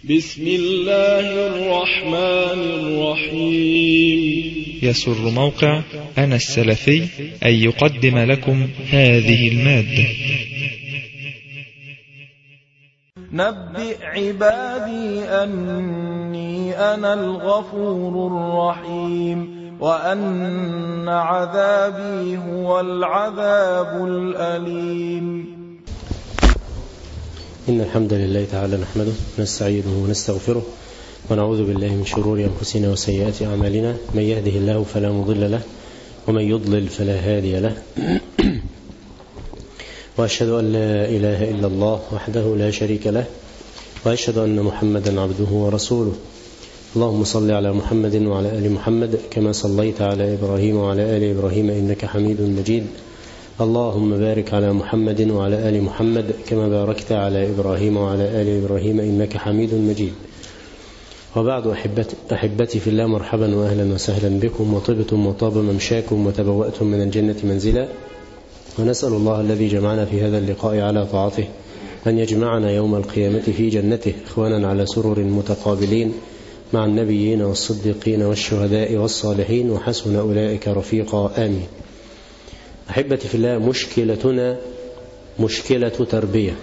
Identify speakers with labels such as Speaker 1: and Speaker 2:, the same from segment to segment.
Speaker 1: بسم الله الرحمن الرحيم.
Speaker 2: يسر موقع أنا السلفي أن يقدم لكم هذه المادة.
Speaker 3: نبئ عبادي أني أنا الغفور الرحيم وأن عذابي هو العذاب الأليم.
Speaker 4: إن الحمد لله تعالى نحمده ونستعينه ونستغفره ونعوذ بالله من شرور أنفسنا وسيئات أعمالنا، من يهده الله فلا مضل له ومن يضلل فلا هادي له. وأشهد أن لا إله إلا الله وحده لا شريك له، وأشهد أن محمدا عبده ورسوله. اللهم صل على محمد وعلى آل محمد كما صليت على إبراهيم وعلى آل إبراهيم إنك حميد مجيد. اللهم بارك على محمد وعلى آل محمد كما باركت على إبراهيم وعلى آل إبراهيم إنك حميد مجيد. وبعد أحبتي في الله، مرحبا وأهلا وسهلا بكم، وطبتم وطاب ممشاكم وتبوأتم من الجنة منزلا. ونسأل الله الذي جمعنا في هذا اللقاء على طاعته أن يجمعنا يوم القيامة في جنته إخوانا على سرر متقابلين مع النبيين والصديقين والشهداء والصالحين، وحسن أولئك رفيقا، آمين. أحبتي في الله، مشكلتنا مشكلة تربية.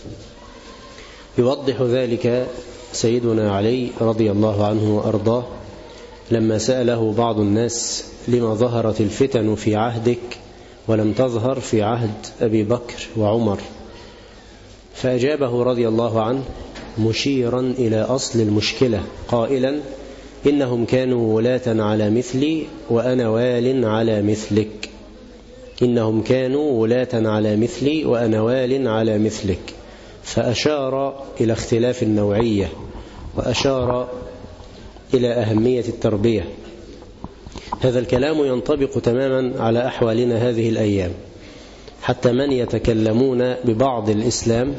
Speaker 4: يوضح ذلك سيدنا علي رضي الله عنه وأرضاه لما سأله بعض الناس: لما ظهرت الفتن في عهدك ولم تظهر في عهد أبي بكر وعمر؟ فأجابه رضي الله عنه مشيرا إلى أصل المشكلة قائلا: إنهم كانوا ولاة على مثلي وأنا وال على مثلك. إنهم كانوا ولاة على مثلي وأنا وال على مثلك. فأشار إلى اختلاف النوعية، وأشار إلى أهمية التربية. هذا الكلام ينطبق تماما على أحوالنا هذه الأيام، حتى من يتكلمون ببعض الإسلام،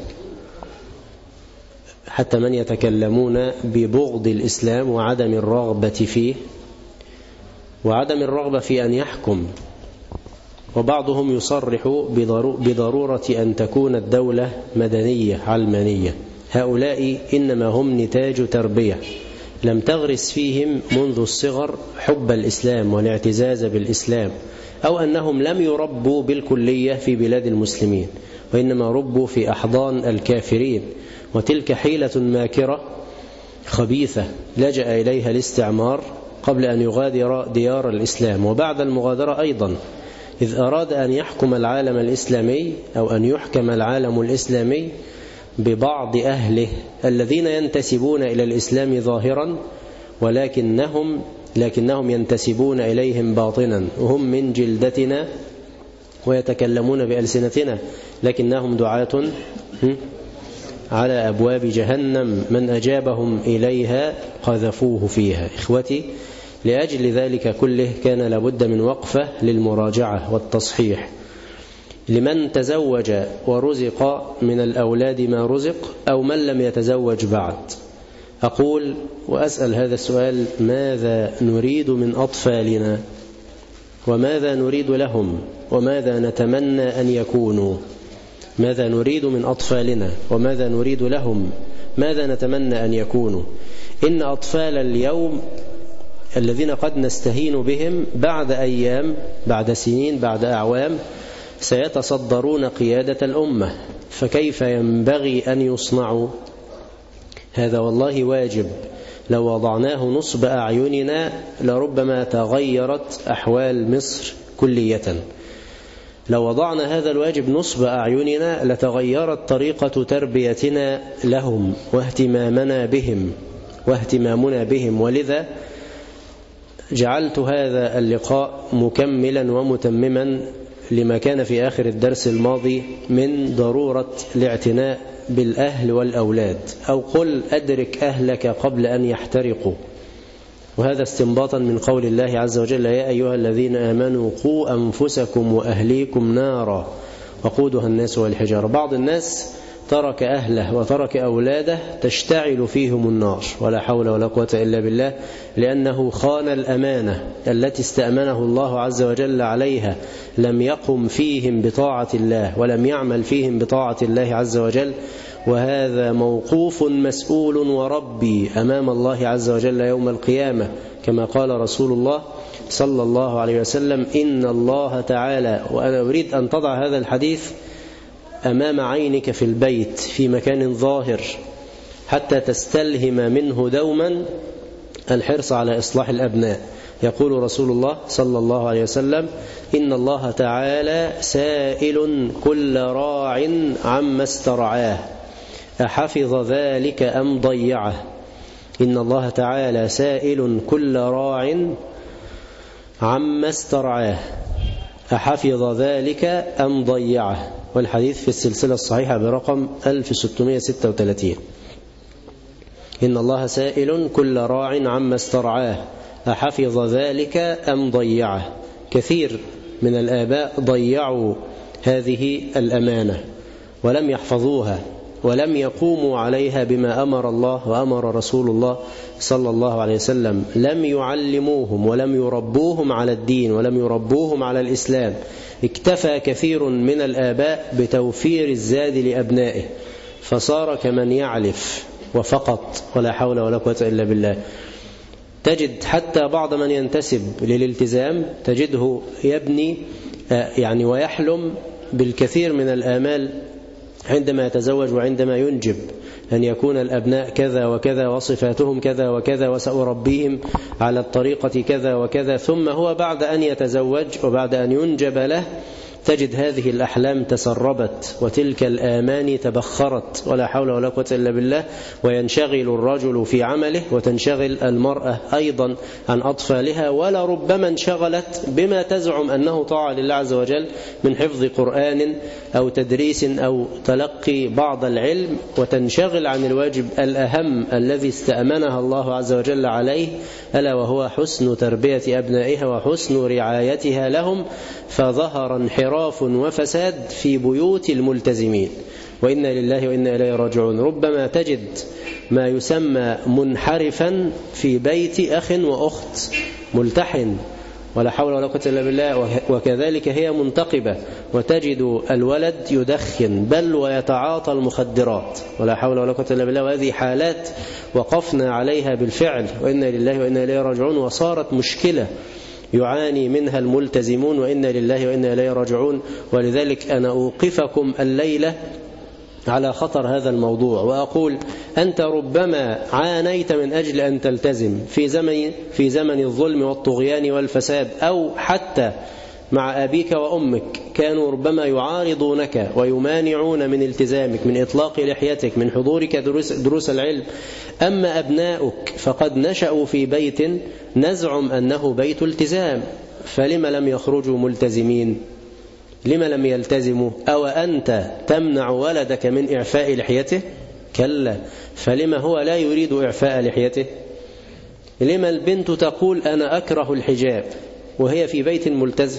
Speaker 4: حتى من يتكلمون ببغض الإسلام وعدم الرغبة فيه وعدم الرغبة في أن يحكم. وبعضهم يصرح بضرورة أن تكون الدولة مدنية علمانية. هؤلاء إنما هم نتاج تربية لم تغرس فيهم منذ الصغر حب الإسلام والاعتزاز بالإسلام، أو أنهم لم يربوا بالكلية في بلاد المسلمين، وإنما ربوا في أحضان الكافرين. وتلك حيلة ماكرة خبيثة لجأ إليها الاستعمار قبل أن يغادر ديار الإسلام، وبعد المغادرة أيضا، إذ أراد أن يحكم العالم الإسلامي أو أن يحكم العالم الإسلامي ببعض أهله الذين ينتسبون إلى الإسلام ظاهرا، لكنهم ينتسبون إليهم باطنا، وهم من جلدتنا ويتكلمون بألسنتنا، لكنهم دعاة على أبواب جهنم، من أجابهم إليها قذفوه فيها. إخوتي، لأجل ذلك كله كان لابد من وقفة للمراجعة والتصحيح. لمن تزوج ورزق من الأولاد ما رزق، أو من لم يتزوج بعد، أقول وأسأل هذا السؤال: ماذا نريد من أطفالنا؟ وماذا نريد لهم؟ وماذا نتمنى أن يكونوا؟ ماذا نريد من أطفالنا؟ وماذا نريد لهم؟ ماذا نتمنى أن يكونوا؟ إن أطفال اليوم الذين قد نستهين بهم بعد أيام، بعد سنين، بعد أعوام، سيتصدرون قيادة الأمة، فكيف ينبغي أن يصنعوا؟ هذا والله واجب لو وضعناه نصب أعيننا لربما تغيرت أحوال مصر كلية. لو وضعنا هذا الواجب نصب أعيننا لتغيرت طريقة تربيتنا لهم واهتمامنا بهم. ولذا جعلت هذا اللقاء مكملا ومتمما لما كان في آخر الدرس الماضي من ضرورة الاعتناء بالأهل والأولاد، أو قل أدرك أهلك قبل أن يحترقوا. وهذا استنباطا من قول الله عز وجل: يا أيها الذين آمنوا قوا أنفسكم وأهليكم نارا وقودها الناس والحجارة. بعض الناس ترك أهله وترك أولاده تشتعل فيهم النار، ولا حول ولا قوة إلا بالله، لأنه خان الأمانة التي استأمنه الله عز وجل عليها، لم يقم فيهم بطاعة الله ولم يعمل فيهم بطاعة الله عز وجل، وهذا موقوف مسؤول وربي أمام الله عز وجل يوم القيامة، كما قال رسول الله صلى الله عليه وسلم: إن الله تعالى. وأنا أريد أن تضع هذا الحديث أمام عينك في البيت في مكان ظاهر حتى تستلهم منه دوما الحرص على إصلاح الأبناء. يقول رسول الله صلى الله عليه وسلم: إن الله تعالى سائل كل راع عما استرعاه أحفظ ذلك أم ضيعه. إن الله تعالى سائل كل راع عما استرعاه أحفظ ذلك أم ضيعه. والحديث في السلسلة الصحيحة برقم 1636. إن الله سائل كل راع عما استرعاه أحفظ ذلك أم ضيعه. كثير من الآباء ضيعوا هذه الأمانة ولم يحفظوها ولم يقوموا عليها بما أمر الله وأمر رسول الله صلى الله عليه وسلم. لم يعلموهم ولم يربوهم على الدين ولم يربوهم على الإسلام. اكتفى كثير من الآباء بتوفير الزاد لأبنائه فصار كمن يعلف وفقط، ولا حول ولا قوة إلا بالله. تجد حتى بعض من ينتسب للالتزام تجده يبني ويحلم بالكثير من الآمال عندما يتزوج وعندما ينجب، أن يكون الأبناء كذا وكذا وصفاتهم كذا وكذا وسأربيهم على الطريقة كذا وكذا. ثم هو بعد أن يتزوج وبعد أن ينجب له تجد هذه الأحلام تسربت وتلك الآماني تبخرت، ولا حول ولا قوة إلا بالله. وينشغل الرجل في عمله وتنشغل المرأة أيضا عن أطفالها، ولا ربما انشغلت بما تزعم أنه طاعة لله عز وجل من حفظ قرآن أو تدريس أو تلقي بعض العلم، وتنشغل عن الواجب الأهم الذي استأمنها الله عز وجل عليه، ألا وهو حسن تربية أبنائها وحسن رعايتها لهم. فظهر انحراف وفساد في بيوت الملتزمين، وإنا لله وإنا إليه راجعون. ربما تجد ما يسمى منحرفا في بيت أخ وأخت ملتحن، ولا حول ولا قوة إلا بالله، وكذلك هي منتقبة، وتجد الولد يدخن بل ويتعاطى المخدرات، ولا حول ولا قوة إلا بالله. وهذه حالات وقفنا عليها بالفعل، وإنا لله وإنا إليه راجعون، وصارت مشكلة يعاني منها الملتزمون، وإنا لله وإنا إليه راجعون. ولذلك أنا أوقفكم الليلة على خطر هذا الموضوع وأقول: أنت ربما عانيت من أجل أن تلتزم في زمن الظلم والطغيان والفساد، أو حتى مع أبيك وأمك كانوا ربما يعارضونك ويمانعون من التزامك، من إطلاق لحيتك، من حضورك دروس العلم. أما أبناؤك فقد نشأوا في بيت نزعم أنه بيت التزام، فلما لم يخرجوا ملتزمين؟ لما لم يلتزموا؟ أو أنت تمنع ولدك من إعفاء لحيته؟ كلا. فلما هو لا يريد إعفاء لحيته؟ لما البنت تقول أنا أكره الحجاب وهي في بيت ملتزم؟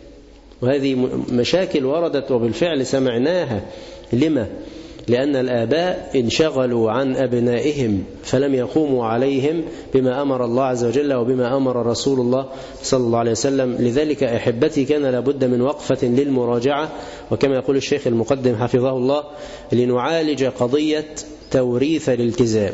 Speaker 4: وهذه مشاكل وردت وبالفعل سمعناها. لما؟ لأن الآباء انشغلوا عن أبنائهم فلم يقوموا عليهم بما أمر الله عز وجل وبما أمر رسول الله صلى الله عليه وسلم. لذلك أحبتي كان لابد من وقفة للمراجعة، وكما يقول الشيخ المقدم حفظه الله: لنعالج قضية توريث الالتزام.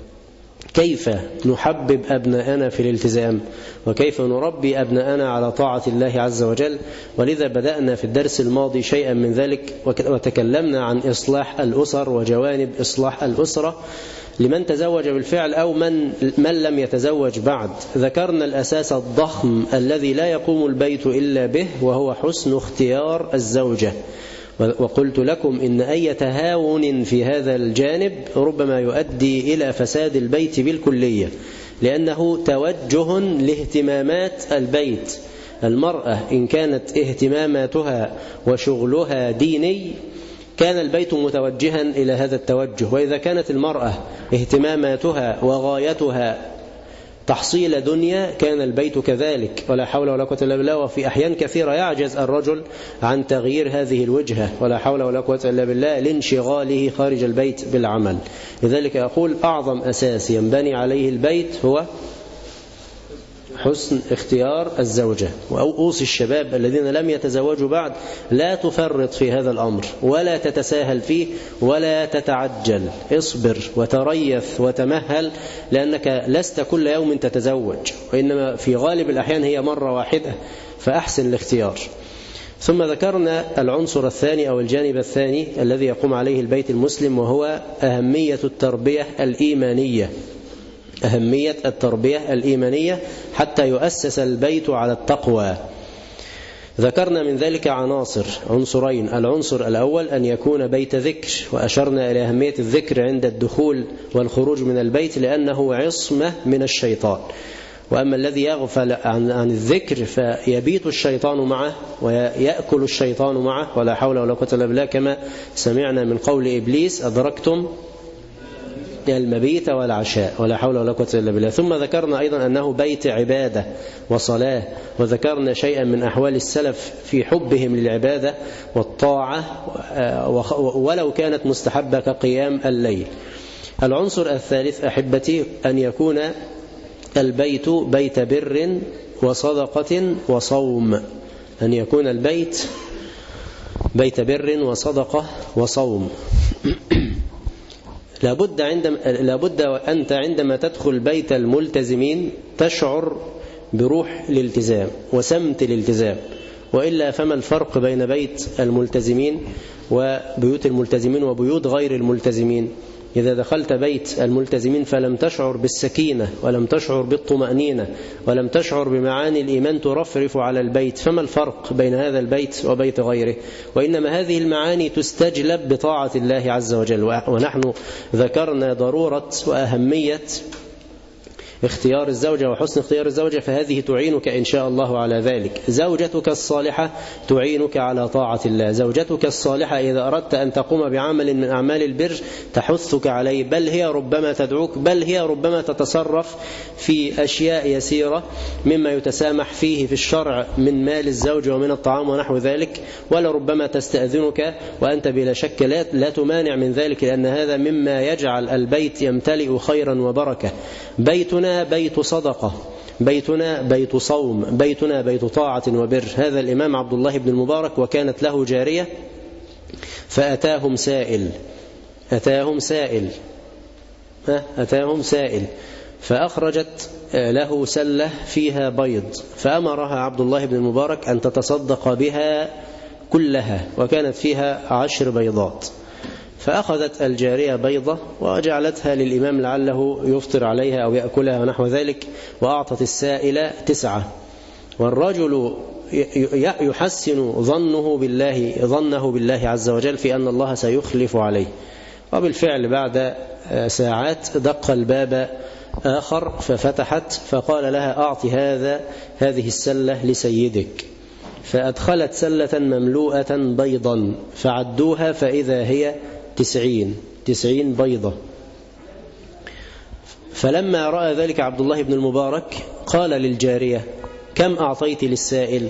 Speaker 4: كيف نحبب أبناءنا في الالتزام، وكيف نربي أبناءنا على طاعة الله عز وجل. ولذا بدأنا في الدرس الماضي شيئا من ذلك، وتكلمنا عن إصلاح الأسر وجوانب إصلاح الأسرة لمن تزوج بالفعل أو من لم يتزوج بعد. ذكرنا الأساس الضخم الذي لا يقوم البيت إلا به، وهو حسن اختيار الزوجة. وقلت لكم إن أي تهاون في هذا الجانب ربما يؤدي إلى فساد البيت بالكلية، لأنه توجه لاهتمامات البيت. المرأة إن كانت اهتماماتها وشغلها ديني كان البيت متوجها إلى هذا التوجه، وإذا كانت المرأة اهتماماتها وغايتها تحصيل دنيا كان البيت كذلك، ولا حول ولا قوة إلا بالله. وفي أحيان كثيرة يعجز الرجل عن تغيير هذه الوجهة، ولا حول ولا قوة إلا بالله، لانشغاله خارج البيت بالعمل. لذلك أقول أعظم أساس ينبني عليه البيت هو حسن اختيار الزوجة. وأوصي الشباب الذين لم يتزوجوا بعد لا تفرط في هذا الأمر ولا تتساهل فيه ولا تتعجل، اصبر وتريث وتمهل، لأنك لست كل يوم تتزوج، وإنما في غالب الأحيان هي مرة واحدة، فأحسن الاختيار. ثم ذكرنا العنصر الثاني أو الجانب الثاني الذي يقوم عليه البيت المسلم، وهو أهمية التربية الإيمانية. أهمية التربية الإيمانية حتى يؤسس البيت على التقوى. ذكرنا من ذلك عنصرين. العنصر الأول أن يكون بيت ذكر، وأشرنا إلى أهمية الذكر عند الدخول والخروج من البيت لأنه عصمة من الشيطان. وأما الذي يغفل عن الذكر فيبيت الشيطان معه ويأكل الشيطان معه، ولا حول ولا قوة إلا بالله، كما سمعنا من قول إبليس: أدركتم المبيت والعشاء، ولا حول ولا قوة إلا بالله. ثم ذكرنا أيضا أنه بيت عبادة وصلاة، وذكرنا شيئا من أحوال السلف في حبهم للعبادة والطاعة ولو كانت مستحبة كقيام الليل. العنصر الثالث أحبتي أن يكون البيت بيت بر وصدقة وصوم. أن يكون البيت بيت بر وصدقة وصوم. لابد أنت عندما تدخل بيت الملتزمين تشعر بروح الالتزام وسمت الالتزام، وإلا فما الفرق بين بيت الملتزمين وبيوت الملتزمين وبيوت غير الملتزمين؟ إذا دخلت بيت الملتزمين فلم تشعر بالسكينة ولم تشعر بالطمأنينة ولم تشعر بمعاني الإيمان ترفرف على البيت، فما الفرق بين هذا البيت وبيت غيره؟ وإنما هذه المعاني تستجلب بطاعة الله عز وجل. ونحن ذكرنا ضرورة وأهمية اختيار الزوجة وحسن اختيار الزوجة، فهذه تعينك إن شاء الله على ذلك. زوجتك الصالحة تعينك على طاعة الله. زوجتك الصالحة إذا أردت أن تقوم بعمل من أعمال البر تحثك عليه، بل هي ربما تدعوك، بل هي ربما تتصرف في أشياء يسيرة مما يتسامح فيه في الشرع من مال الزوج ومن الطعام ونحو ذلك، ولربما تستأذنك وأنت بلا شك لا تمانع من ذلك، لأن هذا مما يجعل البيت يمتلئ خيرا وبركة. بيتنا بيت صدقة، بيتنا بيت صوم، بيتنا بيت طاعة وبر. هذا الإمام عبد الله بن المبارك وكانت له جارية فأتاهم سائل فأخرجت له سلة فيها بيض، فأمرها عبد الله بن المبارك أن تتصدق بها كلها، وكانت فيها 10 بيضات. فأخذت الجارية بيضة وجعلتها للإمام لعله يفطر عليها أو يأكلها ونحو ذلك، وأعطت السائل 9. والرجل يحسن ظنه بالله عز وجل في أن الله سيخلف عليه. وبالفعل بعد ساعات دق الباب آخر ففتحت، فقال لها: أعطي هذه السلة لسيدك. فأدخلت سلة مملوءة بيضا فعدوها فإذا هي 90 بيضة. فلما رأى ذلك عبد الله بن المبارك قال للجارية: كم أعطيت للسائل؟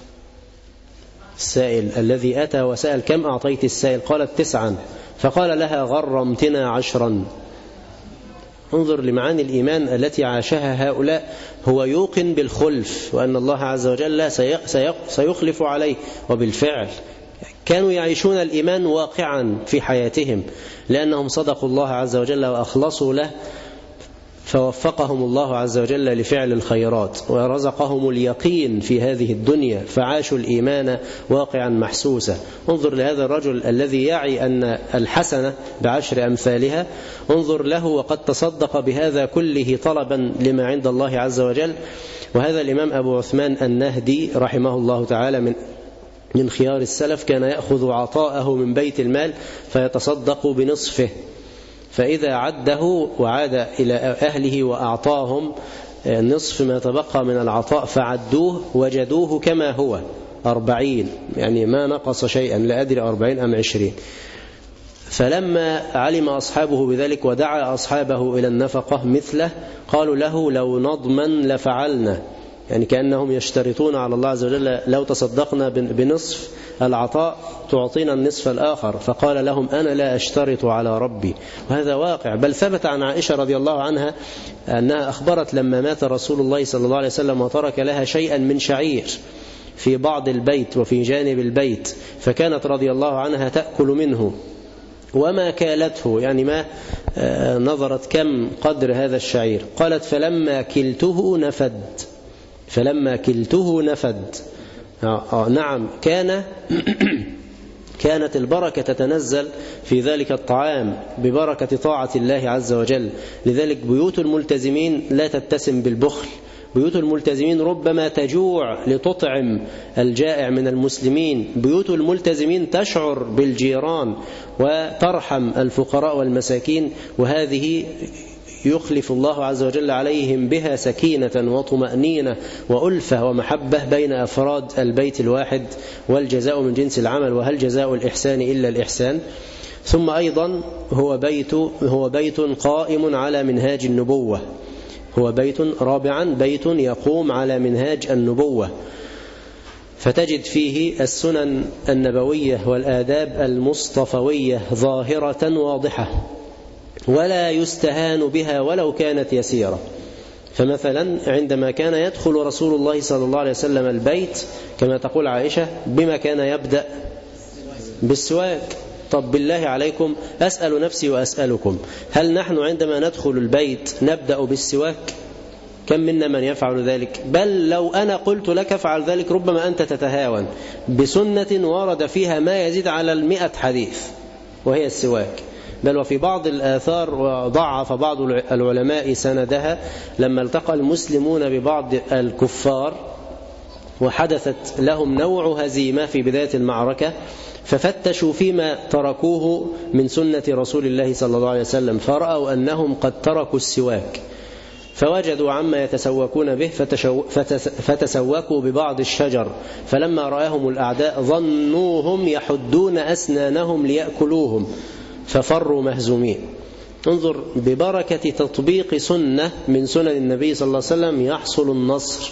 Speaker 4: السائل الذي أتى وسأل: كم أعطيت السائل؟ قالت: 9. فقال لها: غرمتنا 10. انظر لمعاني الإيمان التي عاشها هؤلاء. هو يوقن بالخلف وأن الله عز وجل سيخلف عليه، وبالفعل كانوا يعيشون الإيمان واقعا في حياتهم لأنهم صدقوا الله عز وجل وأخلصوا له، فوفقهم الله عز وجل لفعل الخيرات ورزقهم اليقين في هذه الدنيا، فعاشوا الإيمان واقعا محسوسا. انظر لهذا الرجل الذي يعي أن الحسنة ب10 أمثالها، انظر له وقد تصدق بهذا كله طلبا لما عند الله عز وجل. وهذا الإمام أبو عثمان النهدي رحمه الله تعالى من خيار السلف، كان يأخذ عطاءه من بيت المال فيتصدق بنصفه، فإذا عده وعاد إلى أهله وأعطاهم نصف ما تبقى من العطاء فعدوه وجدوه كما هو 40، يعني ما نقص شيئا، لا أدري 40 أم 20. فلما علم أصحابه بذلك ودعا أصحابه إلى النفقة مثله قالوا له: لو نضمن لفعلنا، يعني كأنهم يشترطون على الله عز وجل لو تصدقنا بنصف العطاء تعطينا النصف الآخر، فقال لهم أنا لا أشترط على ربي. وهذا واقع، بل ثبت عن عائشة رضي الله عنها أنها أخبرت لما مات رسول الله صلى الله عليه وسلم وترك لها شيئا من شعير في بعض البيت وفي جانب البيت، فكانت رضي الله عنها تأكل منه وما كالته، يعني ما نظرت كم قدر هذا الشعير. قالت فلما كلته نفد نعم، كانت البركة تتنزل في ذلك الطعام ببركة طاعة الله عز وجل. لذلك بيوت الملتزمين لا تتسم بالبخل، بيوت الملتزمين ربما تجوع لتطعم الجائع من المسلمين، بيوت الملتزمين تشعر بالجيران وترحم الفقراء والمساكين، وهذه يخلف الله عز وجل عليهم بها سكينة وطمأنينة وألفة ومحبة بين أفراد البيت الواحد، والجزاء من جنس العمل، وهل جزاء الإحسان إلا الإحسان. ثم أيضا هو بيت قائم على منهاج النبوة، هو بيت رابعا بيت يقوم على منهاج النبوة، فتجد فيه السنن النبوية والآداب المصطفوية ظاهرة واضحة ولا يستهان بها ولو كانت يسيرة. فمثلا عندما كان يدخل رسول الله صلى الله عليه وسلم البيت كما تقول عائشة بما كان يبدأ؟ بالسواك. طب بالله عليكم أسأل نفسي وأسألكم، هل نحن عندما ندخل البيت نبدأ بالسواك؟ كم منا من يفعل ذلك؟ بل لو أنا قلت لك افعل ذلك ربما أنت تتهاون بسنة ورد فيها ما يزيد على 100 حديث وهي السواك. بل وفي بعض الآثار وضعف بعض العلماء سندها لما التقى المسلمون ببعض الكفار وحدثت لهم نوع هزيمة في بداية المعركة، ففتشوا فيما تركوه من سنة رسول الله صلى الله عليه وسلم، فرأوا أنهم قد تركوا السواك، فوجدوا عما يتسوكون به فتسوكوا ببعض الشجر، فلما رآهم الأعداء ظنوهم يحدون أسنانهم ليأكلوهم ففروا مهزومين. انظر ببركة تطبيق سنة من سنن النبي صلى الله عليه وسلم يحصل النصر.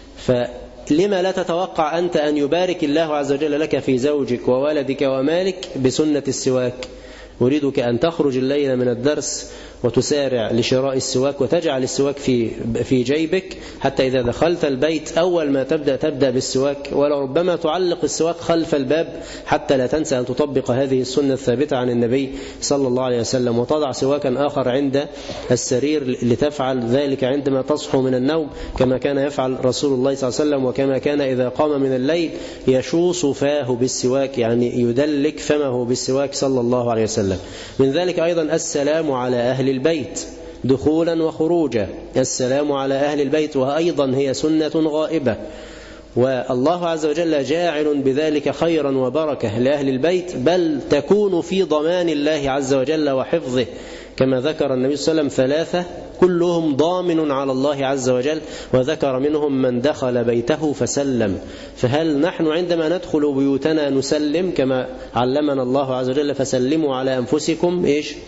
Speaker 4: فلما لا تتوقع أنت أن يبارك الله عز وجل لك في زوجك وولدك ومالك بسنة السواك؟ أريدك أن تخرج الليلة من الدرس وتسارع لشراء السواك وتجعل السواك في جيبك، حتى إذا دخلت البيت أول ما تبدأ بالسواك، ولو ربما تعلق السواك خلف الباب حتى لا تنسى أن تطبق هذه السنة الثابتة عن النبي صلى الله عليه وسلم، وتضع سواكا آخر عند السرير لتفعل ذلك عندما تصحو من النوم كما كان يفعل رسول الله صلى الله عليه وسلم، وكما كان إذا قام من الليل يشوص فاه بالسواك، يعني يدلك فمه بالسواك صلى الله عليه وسلم. من ذلك أيضا السلام على أهل البيت دخولا وخروجا، السلام على أهل البيت، وأيضا هي سنة غائبة، والله عز وجل جاعل بذلك خيرا وبركة لأهل البيت، بل تكون في ضمان الله عز وجل وحفظه، كما ذكر النبي صلى الله عليه وسلم 3 كلهم ضامن على الله عز وجل، وذكر منهم من دخل بيته فسلم. فهل نحن عندما ندخل بيوتنا نسلم كما علمنا الله عز وجل فسلموا على أنفسكم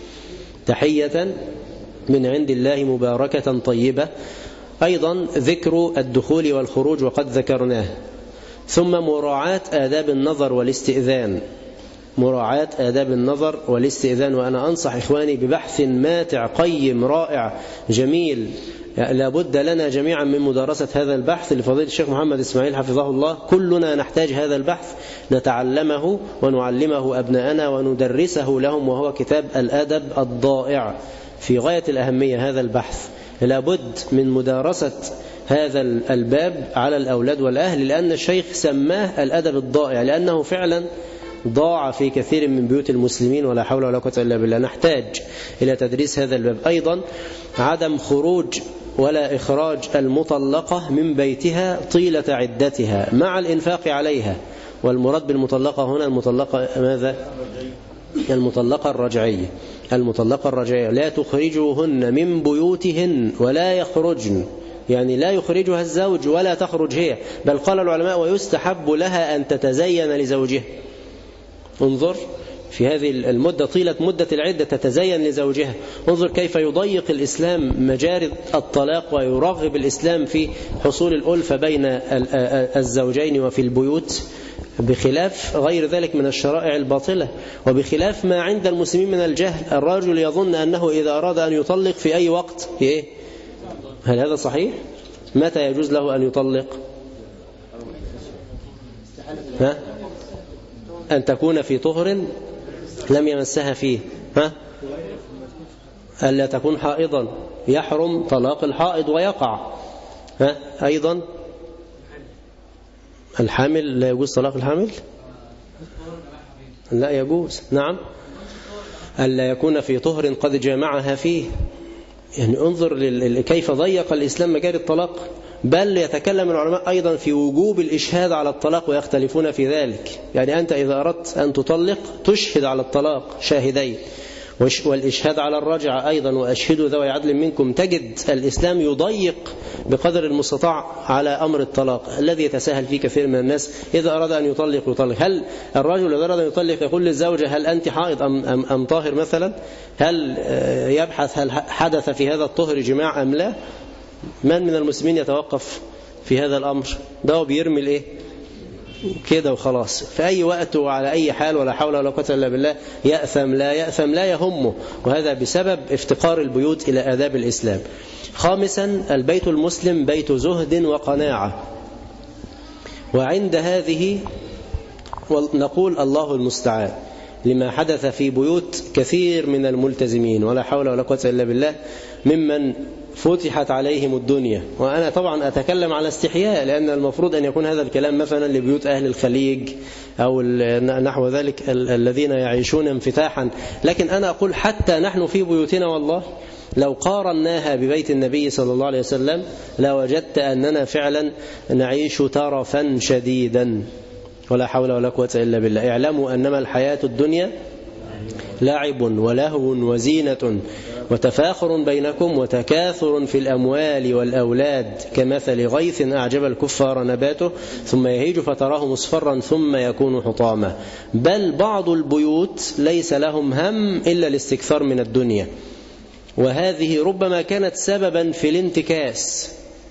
Speaker 4: تحية من عند الله مباركة طيبة؟ أيضا ذكر الدخول والخروج وقد ذكرناه. ثم مراعاة آداب النظر والاستئذان، مراعاة آداب النظر والاستئذان. وأنا أنصح إخواني ببحث ماتع قيم رائع جميل، لابد لنا جميعا من مدارسة هذا البحث لفضيلة الشيخ محمد إسماعيل حفظه الله. كلنا نحتاج هذا البحث نتعلمه ونعلمه أبناءنا وندرسه لهم، وهو كتاب الأدب الضائع، في غاية الأهمية هذا البحث. لابد من مدارسة هذا الباب على الأولاد والأهل، لأن الشيخ سماه الأدب الضائع لأنه فعلا ضاع في كثير من بيوت المسلمين، ولا حول ولا قوة إلا بالله. نحتاج إلى تدريس هذا الباب. أيضا عدم خروج ولا إخراج المطلقة من بيتها طيلة عدتها مع الإنفاق عليها. والمراد بالمطلقة هنا المطلقة ماذا؟ المطلقة الرجعية. المطلقة الرجعية لا تخرجوهن من بيوتهن ولا يخرجن، يعني لا يخرجها الزوج ولا تخرج هي، بل قال العلماء ويستحب لها أن تتزين لزوجها. انظر في هذه المدة طيلة مدة العدة تتزين لزوجها. انظر كيف يضيق الإسلام مجاري الطلاق ويرغب الإسلام في حصول الألفة بين الزوجين وفي البيوت، بخلاف غير ذلك من الشرائع الباطلة، وبخلاف ما عند المسلمين من الجهل. الرجل يظن أنه إذا أراد أن يطلق في أي وقت إيه؟ هل هذا صحيح؟ متى يجوز له أن يطلق؟ أن تكون في طهر لم يمسها فيه، ألا تكون حائضا، يحرم طلاق الحائض ويقع. أيضا الحامل لا يجوز طلاق الحامل، لا يجوز. نعم، ألا يكون في طهر قد جامعها فيه. يعني انظر كيف ضيق الإسلام مجال الطلاق. بل يتكلم العلماء أيضا في وجوب الإشهاد على الطلاق ويختلفون في ذلك. يعني أنت إذا أردت أن تطلق تشهد على الطلاق شاهدين، والإشهاد على الرجعة أيضا، وأشهدوا ذوي عدل منكم. تجد الإسلام يضيق بقدر المستطاع على أمر الطلاق الذي يتساهل فيه كثير من الناس. إذا أراد أن يطلق. هل الرجل إذا أراد أن يطلق يقول للزوجة هل أنت حائض أم طاهر مثلا؟ هل يبحث هل حدث في هذا الطهر جماع أم لا؟ من المسلمين يتوقف في هذا الأمر؟ ده بيرمي الإيه كده وخلاص في أي وقت وعلى أي حال، ولا حول ولا قوة إلا بالله. يأثم لا يهمه، وهذا بسبب افتقار البيوت إلى آداب الإسلام. خامسا، البيت المسلم بيت زهد وقناعة. وعند هذه نقول الله المستعان لما حدث في بيوت كثير من الملتزمين، ولا حول ولا قوة إلا بالله، ممن فتحت عليهم الدنيا. وأنا طبعا أتكلم على استحياء، لأن المفروض أن يكون هذا الكلام مثلا لبيوت أهل الخليج أو نحو ذلك الذين يعيشون انفتاحا. لكن أنا أقول حتى نحن في بيوتنا والله لو قارناها ببيت النبي صلى الله عليه وسلم لوجدت أننا فعلا نعيش ترفا شديدا، ولا حول ولا قوة إلا بالله. اعلموا أنما الحياة الدنيا لعب ولهو وزينة وتفاخر بينكم وتكاثر في الأموال والأولاد كمثل غيث أعجب الكفار نباته ثم يهيج فتراه مصفرا ثم يكون حطاما. بل بعض البيوت ليس لهم هم إلا الاستكثار من الدنيا، وهذه ربما كانت سببا في الانتكاس.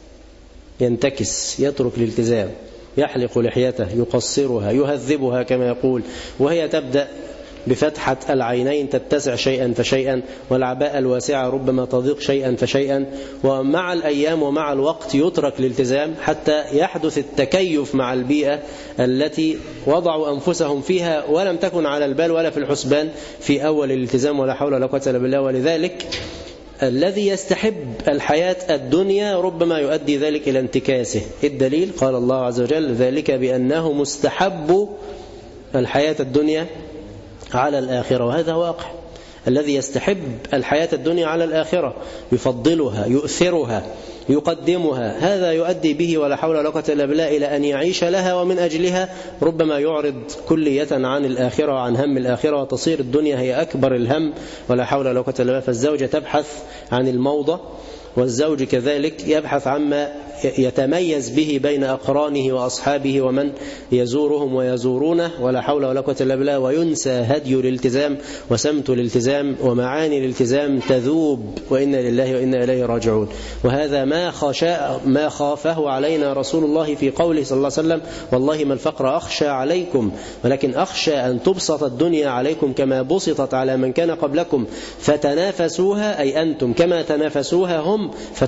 Speaker 4: ينتكس، يترك الالتزام، يحلق لحيته، يقصرها، يهذبها كما يقول، وهي تبدأ بفتحة العينين تتسع شيئا فشيئا، والعباءة الواسعة ربما تضيق شيئا فشيئا. ومع الأيام ومع الوقت يترك الالتزام حتى يحدث التكيف مع البيئة التي وضعوا أنفسهم فيها ولم تكن على البال ولا في الحسبان في أول الالتزام، ولا حول ولا قوة إلا بالله. ولذلك الذي يستحب الحياة الدنيا ربما يؤدي ذلك إلى انتكاسه. الدليل قال الله عز وجل ذلك بأنه مستحب الحياة الدنيا على الآخرة، وهذا واقع. الذي يستحب الحياة الدنيا على الآخرة يفضلها، يؤثرها، يقدمها، هذا يؤدي به ولا حول ولا قوة إلا بالله إلى أن يعيش لها ومن أجلها، ربما يعرض كلية عن الآخرة وعن هم الآخرة، وتصير الدنيا هي أكبر الهم، ولا حول ولا قوة إلا بالله. فالزوجة تبحث عن الموضة، والزوج كذلك يبحث عما يتميز به بين أقرانه وأصحابه ومن يزورهم ويزورونه، ولا حول ولا قوة إلا بالله. وينسى هدي الالتزام وسمت الالتزام ومعاني الالتزام تذوب، وإنا لله وإنا إليه راجعون. وهذا ما خافه علينا رسول الله في قوله صلى الله عليه وسلم والله ما الفقر أخشى عليكم ولكن أخشى أن تبسط الدنيا عليكم كما بسطت على من كان قبلكم فتنافسوها، أي أنتم كما تنافسوها هم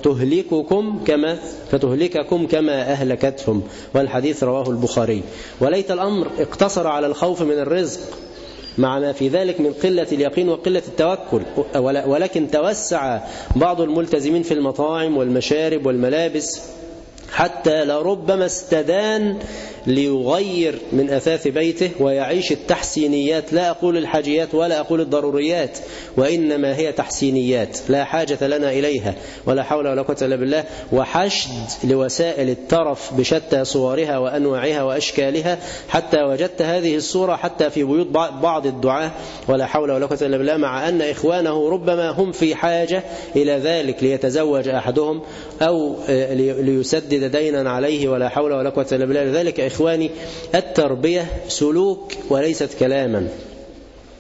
Speaker 4: فتهلككم كما أهلكتهم. والحديث رواه البخاري. وليت الأمر اقتصر على الخوف من الرزق مع ما في ذلك من قلة اليقين وقلة التوكل، ولكن توسع بعض الملتزمين في المطاعم والمشارب والملابس حتى لربما استدان ليغير من أثاث بيته ويعيش التحسينيات. لا أقول الحاجيات ولا أقول الضروريات، وإنما هي تحسينيات لا حاجة لنا إليها، ولا حول ولا قوة إلا بالله. وحشد لوسائل الترف بشتى صورها وأنواعها وأشكالها، حتى وجدت هذه الصورة حتى في بيوت بعض الدعاة، ولا حول ولا قوة إلا بالله، مع أن إخوانه ربما هم في حاجة إلى ذلك ليتزوج أحدهم أو ليسدد دينا عليه، ولا حول ولا قوة إلا بالله. لذلك إخواني التربية سلوك وليست كلاما.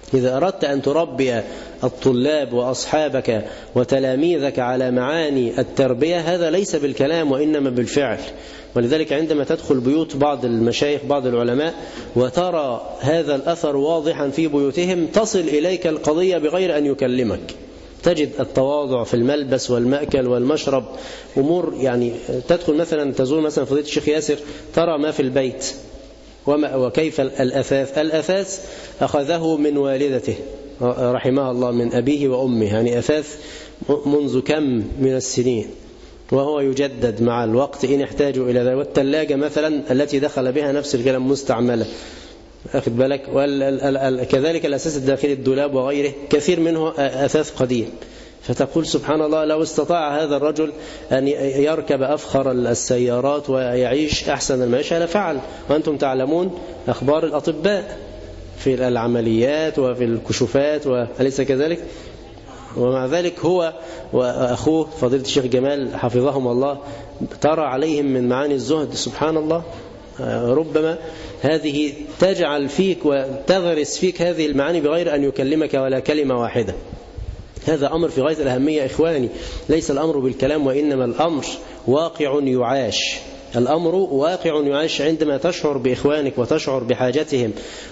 Speaker 4: إذا أردت أن تربي الطلاب وأصحابك وتلاميذك على معاني التربية هذا ليس بالكلام وإنما بالفعل. ولذلك عندما تدخل بيوت بعض المشايخ بعض العلماء وترى هذا الأثر واضحا في بيوتهم تصل إليك القضية بغير أن يكلمك. تجد التواضع في الملبس والمأكل والمشرب، أمور يعني تدخل مثلا تزور مثلا فضيلة الشيخ ياسر ترى ما في البيت وكيف الأثاث أخذه من والدته رحمها الله من أبيه وأمه، يعني أثاث منذ كم من السنين وهو يجدد مع الوقت إن احتاجوا إلى ذلك. والثلاجة مثلا التي دخل بها نفس الكلام مستعملة، أخذ بالك. كذلك الأساس الداخلي الدولاب وغيره كثير منه أثاث قديم. فتقول سبحان الله لو استطاع هذا الرجل أن يركب أفخر السيارات ويعيش أحسن المعيشة لفعل. وأنتم تعلمون أخبار الأطباء في العمليات وفي الكشوفات أليس كذلك؟ ومع ذلك هو وأخوه فضيلة الشيخ جمال حفظهم الله ترى عليهم من معاني الزهد سبحان الله. ربما هذه تجعل فيك وتغرس فيك هذه المعاني بغير أن يكلمك ولا كلمة واحدة. هذا أمر في غاية الأهمية إخواني، ليس الأمر بالكلام وإنما الأمر واقع يعاش. الأمر واقع يعاش عندما تشعر بإخوانك وتشعر بحاجتهم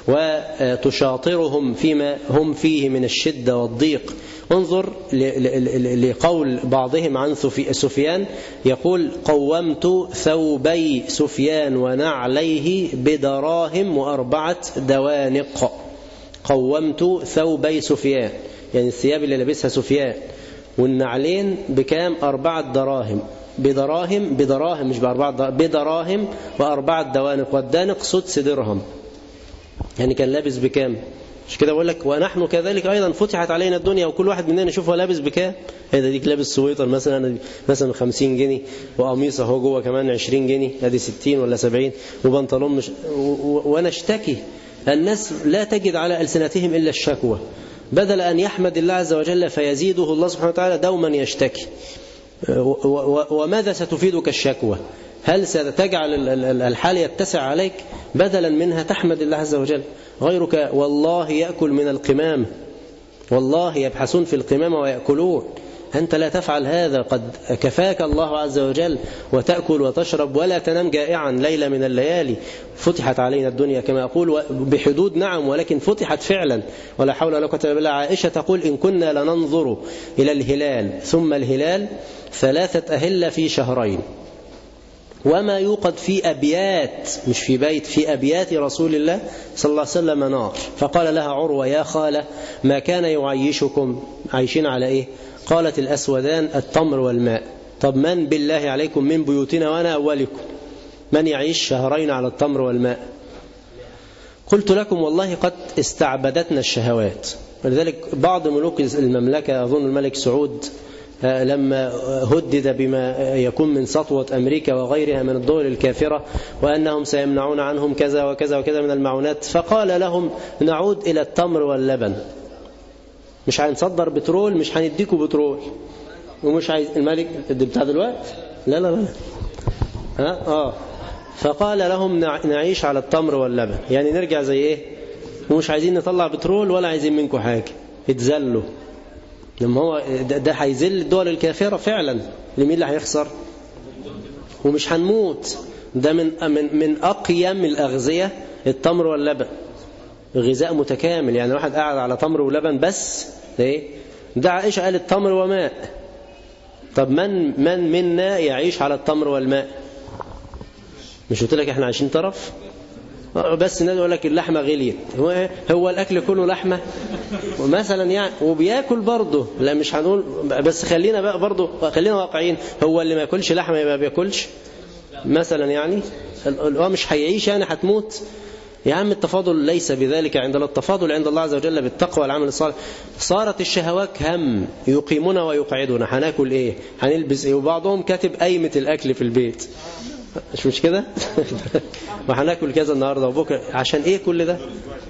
Speaker 4: وتشاطرهم فيما هم فيه من الشدة والضيق. انظر لقول بعضهم عن سفيان يقول قومت ثوبي سفيان ونعليه بدراهم و4 دوانق. قومت ثوبي سفيان يعني الثياب اللي لبسها سفيان والنعلين بكام 4 دراهم. بدراهم مش ب4 بدراهم و4 دوانق، والدانق سدس درهم، يعني كان لابس بكام؟ مش كده بقول لك ونحن كذلك أيضا فتحت علينا الدنيا وكل واحد مننا يشوف هو لابس بكام. هذا ديك لابس سويتر مثلا 50 جنيه وقميصه هو جوه كمان 20 جنيه، هذه 60 ولا 70، وبنطلون مش ونشتكي. الناس لا تجد على ألسنتهم إلا الشكوى، بدل أن يحمد الله عز وجل فيزيده الله سبحانه وتعالى دوما يشتكي. وماذا ستفيدك الشكوى؟ هل ستجعل الحال يتسع عليك؟ بدلا منها تحمد الله عز وجل. غيرك والله يأكل من القمام، والله يبحثون في القمامة ويأكلون، أنت لا تفعل هذا. قد كفاك الله عز وجل وتأكل وتشرب ولا تنام جائعا ليلة من الليالي. فتحت علينا الدنيا كما أقول بحدود نعم، ولكن فتحت فعلا ولا حول ولا قوة إلا بالله. عائشة تقول إن كنا لننظر إلى الهلال ثم الهلال 3 أهلة في شهرين وما يوقد في أبيات مش في بيت، في أبيات رسول الله صلى الله عليه وسلم نار. فقال لها عروة يا خالة ما كان يعيشكم، عايشين على إيه؟ قالت الأسودان التمر والماء. طب من بالله عليكم من بيوتنا وأنا أولكم من يعيش 2 شهرين على التمر والماء؟ قلت لكم والله قد استعبدتنا الشهوات. ولذلك بعض ملوك المملكة أظن الملك سعود لما هدد بما يكون من سطوة أمريكا وغيرها من الدول الكافرة وأنهم سيمنعون عنهم كذا وكذا وكذا من المعونات، فقال لهم نعود إلى التمر واللبن، مش هنصدر بترول، مش هنديكوا بترول، ومش عايز الملك بتاع دلوقتي لا فقال لهم نعيش على التمر واللبن، يعني نرجع زي ايه، ومش عايزين نطلع بترول ولا عايزين منكم حاجة، اتذلوا. لما هو ده هيذل الدول الكافرة فعلا، لمين اللي هيخسر؟ ومش هنموت. ده من أقيم الأغذية التمر واللبن، غذاء متكامل. يعني واحد قاعد على تمر ولبن بس ايه ده؟ عائشة قالت تمر وماء. طب من منا يعيش على التمر والماء؟ مش قلت لك احنا عايشين طرف بس؟ الناس يقول لك اللحمه غليت، هو الاكل كله لحمه مثلا يعني، وبياكل برضه، لا مش هنقول بس خلينا بقى برضه خلينا واقعيين، هو اللي ما ياكلش لحمه يبقى بياكلش مثلا يعني، هو مش هيعيش يعني هتموت يا عم. التفاضل ليس بذلك عند الله، التفاضل عند الله عز وجل بالتقوى والعمل الصالح. صارت الشهوات هم يقيمنا ويقعدنا، هناكل ايه، هنلبس ايه، وبعضهم كاتب قايمة الاكل في البيت، مش كده وهناكل كذا النهارده وبكره، عشان ايه كل ده؟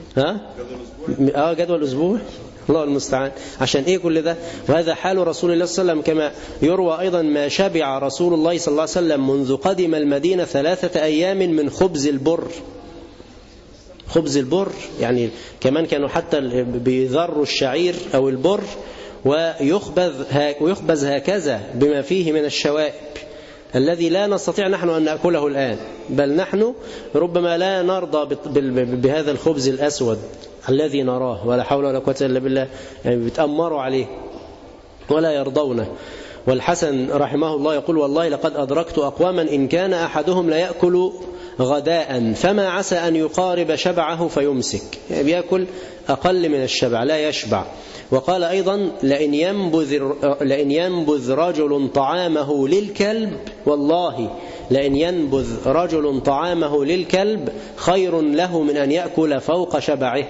Speaker 4: جدول الاسبوع، الله المستعان. عشان ايه كل ده؟ وهذا حال رسول الله صلى الله عليه وسلم، كما يروى ايضا ما شبع رسول الله صلى الله عليه وسلم منذ قدم المدينة 3 أيام من خبز البر. خبز البر، يعني كمان كانوا حتى بيذروا الشعير أو البر ويخبز هكذا بما فيه من الشوائب الذي لا نستطيع نحن أن نأكله الآن، بل نحن ربما لا نرضى بهذا الخبز الأسود الذي نراه، ولا حول ولا قوة إلا بالله، يعني بيتأمروا عليه ولا يرضونه. والحسن رحمه الله يقول: والله لقد أدركت أقواما إن كان أحدهم ليأكل غداء فما عسى أن يقارب شبعه فيمسك، يعني بيأكل أقل من الشبع لا يشبع. وقال أيضا: لئن ينبذ رجل طعامه للكلب، والله لئن ينبذ رجل طعامه للكلب خير له من أن يأكل فوق شبعه.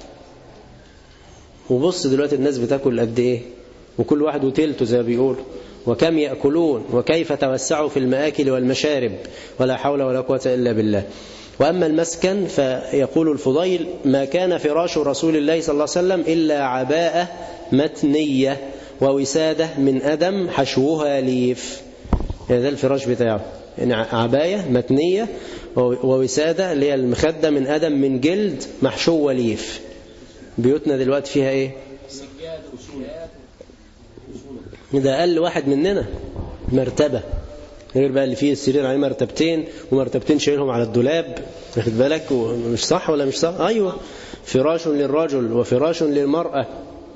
Speaker 4: وبص دلوقتي الناس بتأكل قد إيه، وكل واحد وتلته زي ما بيقول، وكم يأكلون وكيف توسعوا في المآكل والمشارب، ولا حول ولا قوة إلا بالله. وأما المسكن فيقول الفضيل: ما كان فراش رسول الله صلى الله عليه وسلم إلا عباءة متنية ووسادة من أدم حشوها ليف. يعني ده الفراش بتاعه، يعني عباية متنية ووسادة اللي هي المخدة من أدم من جلد محشوة ليف. بيوتنا دلوقتي فيها إيه؟ ده أقل واحد مننا مرتبة، غير بقى اللي فيه السرير عليه مرتبتين ومرتبتين شايلهم على الدولاب، واخد بالك؟ مش صح ولا مش صح؟ أيوة، فراش للرجل وفراش للمرأة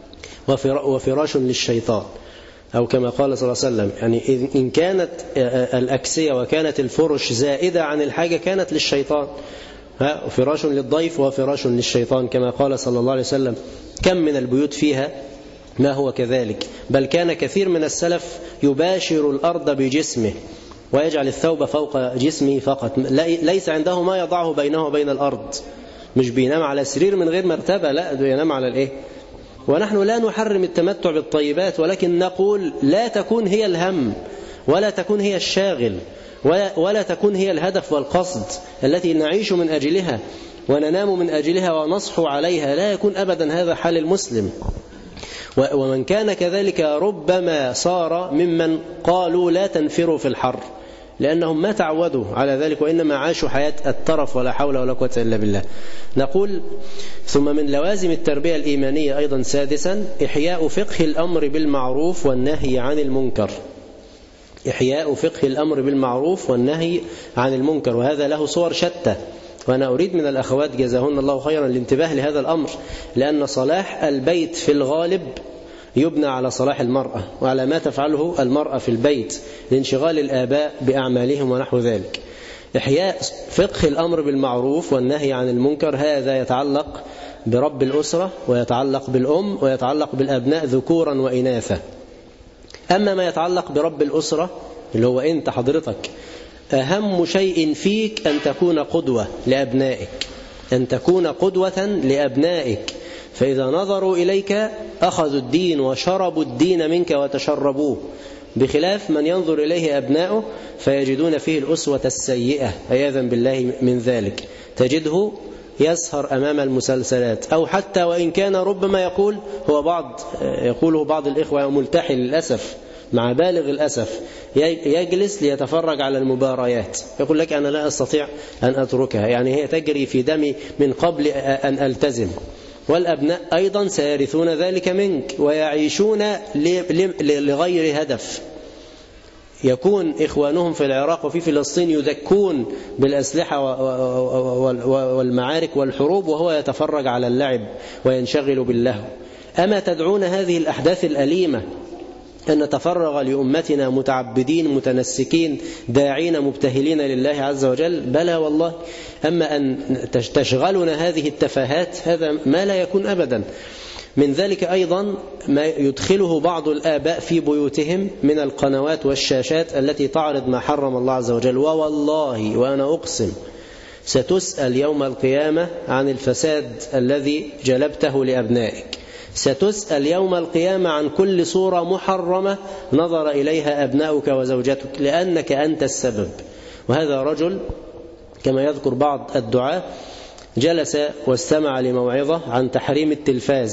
Speaker 4: وفراش للشيطان، أو كما قال صلى الله عليه وسلم. يعني إن كانت الأكسية وكانت الفرش زائدة عن الحاجة كانت للشيطان، فراش للضيف وفراش للشيطان كما قال صلى الله عليه وسلم. كم من البيوت فيها ما هو كذلك، بل كان كثير من السلف يباشر الأرض بجسمه ويجعل الثوب فوق جسمه فقط، ليس عنده ما يضعه بينه وبين الأرض، مش بينام على سرير من غير مرتبة، لا بينام على الإيه. ونحن لا نحرم التمتع بالطيبات، ولكن نقول لا تكون هي الهم ولا تكون هي الشاغل ولا تكون هي الهدف والقصد التي نعيش من أجلها وننام من أجلها ونصحو عليها، لا يكون أبدا هذا حال المسلم. ومن كان كذلك ربما صار ممن قالوا لا تنفروا في الحر، لأنهم ما تعودوا على ذلك وإنما عاشوا حياة الترف، ولا حول ولا قوة إلا بالله. نقول: ثم من لوازم التربية الإيمانية أيضا سادسا إحياء فقه الأمر بالمعروف والنهي عن المنكر. إحياء فقه الأمر بالمعروف والنهي عن المنكر، وهذا له صور شتى، وأنا أريد من الأخوات جزاهن الله خيرا الانتباه لهذا الأمر، لأن صلاح البيت في الغالب يبنى على صلاح المرأة وعلى ما تفعله المرأة في البيت لانشغال الآباء بأعمالهم ونحو ذلك. إحياء فقه الأمر بالمعروف والنهي عن المنكر هذا يتعلق برب الأسرة ويتعلق بالأم ويتعلق بالأبناء ذكورا وإناثا. أما ما يتعلق برب الأسرة اللي هو أنت حضرتك، أهم شيء فيك أن تكون قدوة لأبنائك، أن تكون قدوة لأبنائك، فإذا نظروا إليك أخذوا الدين وشربوا الدين منك وتشربوه، بخلاف من ينظر إليه أبناؤه فيجدون فيه الأسوة السيئة عياذا بالله من ذلك. تجده يسهر أمام المسلسلات، أو حتى وإن كان ربما يقوله بعض الإخوة ملتحي للأسف مع بالغ الأسف، يجلس ليتفرج على المباريات، يقول لك أنا لا أستطيع أن أتركها، يعني هي تجري في دمي من قبل أن ألتزم. والأبناء أيضا سيرثون ذلك منك ويعيشون لغير هدف. يكون إخوانهم في العراق وفي فلسطين يذكون بالأسلحة والمعارك والحروب وهو يتفرج على اللعب وينشغل باللهو. أما تدعون هذه الأحداث الأليمة أن نتفرغ لأمتنا متعبدين متنسكين داعين مبتهلين لله عز وجل؟ بلى والله. أما أن تشغلنا هذه التفاهات هذا ما لا يكون أبدا. من ذلك أيضا ما يدخله بعض الآباء في بيوتهم من القنوات والشاشات التي تعرض ما حرم الله عز وجل. ووالله وأنا أقسم ستسأل يوم القيامة عن الفساد الذي جلبته لأبنائك، ستسأل يوم القيامة عن كل صورة محرمة نظر إليها أبناؤك وزوجتك، لأنك أنت السبب. وهذا رجل كما يذكر بعض الدعاة جلس واستمع لموعظة عن تحريم التلفاز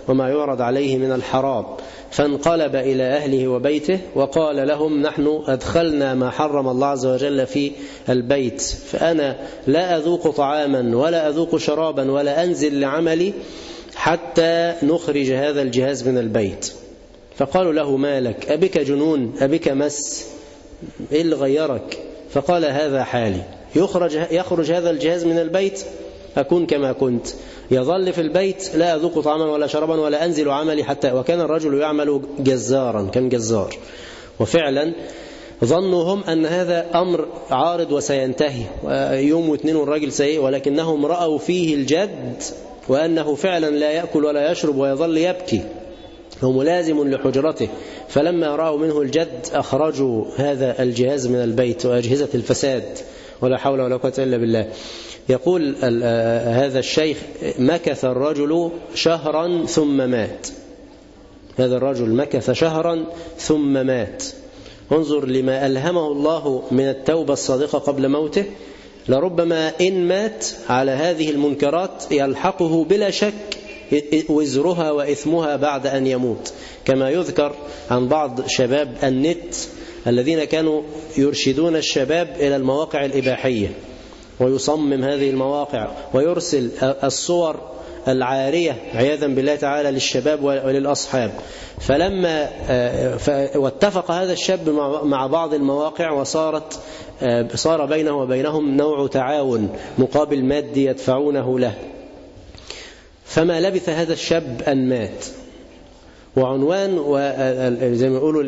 Speaker 4: وما يعرض عليه من الحرام، فانقلب إلى أهله وبيته وقال لهم: نحن أدخلنا ما حرم الله عز وجل في البيت، فأنا لا أذوق طعاما ولا أذوق شرابا ولا أنزل لعملي حتى نخرج هذا الجهاز من البيت. فقالوا له: ما لك؟ أبك جنون؟ أبك مس؟ إيه اللي غيرك؟ فقال: هذا حالي، يخرج هذا الجهاز من البيت أكون كما كنت، يظل في البيت لا أذوق طعاما ولا شرابا ولا أنزل عملي حتى. وكان الرجل يعمل جزارا، كان جزار، وفعلا ظنوا هم أن هذا أمر عارض وسينتهي يوم واثنين والراجل سيء، ولكنهم رأوا فيه الجد وأنه فعلا لا يأكل ولا يشرب ويظل يبكي، هو ملازم لحجرته. فلما رأوا منه الجد أخرجوا هذا الجهاز من البيت وأجهزة الفساد، ولا حول ولا قوة إلا بالله. يقول هذا الشيخ: مكث الرجل شهرا ثم مات. هذا الرجل مكث شهرا ثم مات. انظر لما ألهمه الله من التوبة الصادقة قبل موته. لربما إن مات على هذه المنكرات يلحقه بلا شك وزرها وإثمها بعد أن يموت، كما يذكر عن بعض شباب النت الذين كانوا يرشدون الشباب إلى المواقع الإباحية، ويصمم هذه المواقع ويرسل الصور العارية عياذا بالله تعالى للشباب وللأصحاب. فلما واتفق هذا الشاب مع بعض المواقع صار بينه وبينهم نوع تعاون مقابل مادي يدفعونه له. فما لبث هذا الشاب أن مات، وعنوان زي ما يقولوا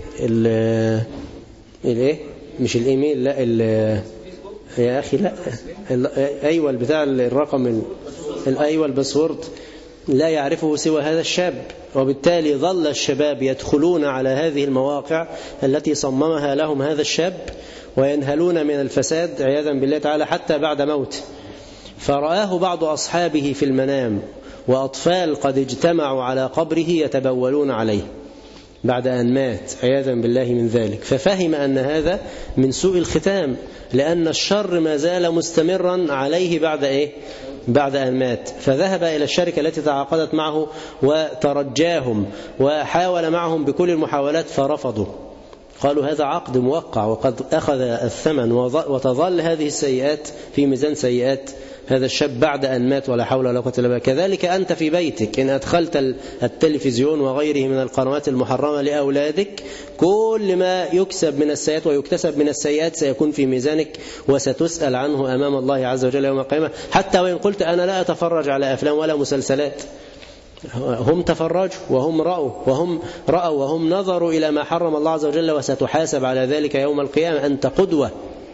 Speaker 4: الايه مش الايميل، لا يا أخي، لا أيوة بتاع الرقم، أيوة الباسورد، لا يعرفه سوى هذا الشاب. وبالتالي ظل الشباب يدخلون على هذه المواقع التي صممها لهم هذا الشاب وينهلون من الفساد عياذا بالله تعالى حتى بعد موته. فرآه بعض أصحابه في المنام، وأطفال قد اجتمعوا على قبره يتبولون عليه بعد أن مات عياذا بالله من ذلك. ففهم أن هذا من سوء الختام، لأن الشر ما زال مستمرا عليه بعد أن مات. فذهب إلى الشركة التي تعاقدت معه وترجاهم وحاول معهم بكل المحاولات فرفضوا، قالوا هذا عقد موقع وقد أخذ الثمن، وتظل هذه السيئات في ميزان سيئات هذا الشاب بعد أن مات، ولا حول ولا قوة إلا بالله. كذلك أنت في بيتك إن أدخلت التلفزيون وغيره من القنوات المحرمة لأولادك، كل ما يكسب من السيئات ويكتسب من السيئات سيكون في ميزانك وستسأل عنه أمام الله عز وجل يوم القيامة. حتى وإن قلت أنا لا أتفرج على أفلام ولا مسلسلات، هم تفرجوا وهم رأوا وهم نظروا إلى ما حرم الله عز وجل، وستحاسب على ذلك يوم القيامة. أنت قدوة.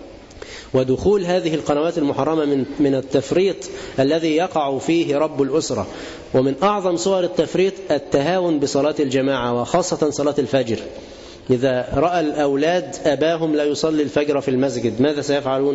Speaker 4: ودخول هذه القنوات المحرمة من التفريط الذي يقع فيه رب الأسرة. ومن أعظم صور التفريط التهاون بصلاة الجماعة، وخاصة صلاة الفجر. إذا رأى الأولاد أباهم لا يصلي الفجر في المسجد ماذا سيفعلون؟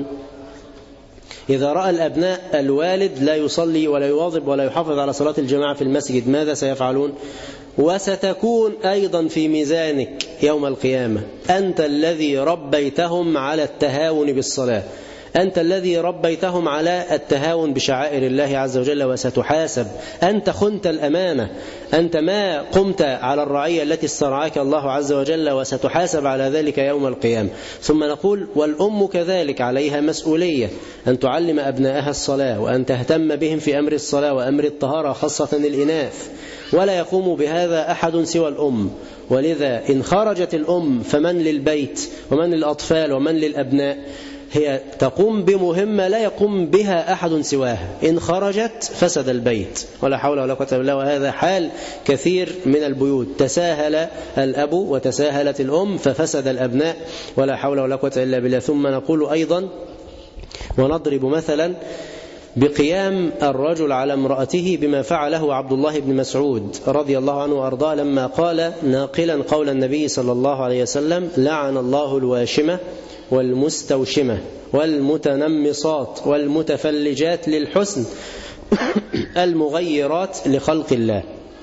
Speaker 4: إذا رأى الأبناء الوالد لا يصلي ولا يواظب ولا يحافظ على صلاة الجماعة في المسجد ماذا سيفعلون؟ وستكون أيضا في ميزانك يوم القيامة. أنت الذي ربيتهم على التهاون بالصلاة، أنت الذي ربيتهم على التهاون بشعائر الله عز وجل، وستحاسب. أنت خنت الأمانة، أنت ما قمت على الرعية التي استرعاك الله عز وجل، وستحاسب على ذلك يوم القيامة. ثم نقول والأم كذلك عليها مسؤولية أن تعلم أبنائها الصلاة، وأن تهتم بهم في أمر الصلاة وأمر الطهارة خاصة الإناث، ولا يقوم بهذا أحد سوى الأم. ولذا إن خرجت الأم فمن للبيت ومن للأطفال ومن للأبناء؟ هي تقوم بمهمة لا يقوم بها أحد سواها. إن خرجت فسد البيت، ولا حول ولا قوة إلا بالله. وهذا حال كثير من البيوت، تساهل الأب وتساهلت الأم ففسد الأبناء، ولا حول ولا قوة إلا بالله. ثم نقول أيضا ونضرب مثلا بقيام الرجل على امرأته بما فعله عبد الله بن مسعود رضي الله عنه وأرضاه، لما قال ناقلا قول النبي صلى الله عليه وسلم: لعن الله الواشمة والمستوشمة والمتنمصات والمتفلجات للحسن المغيرات لخلق الله.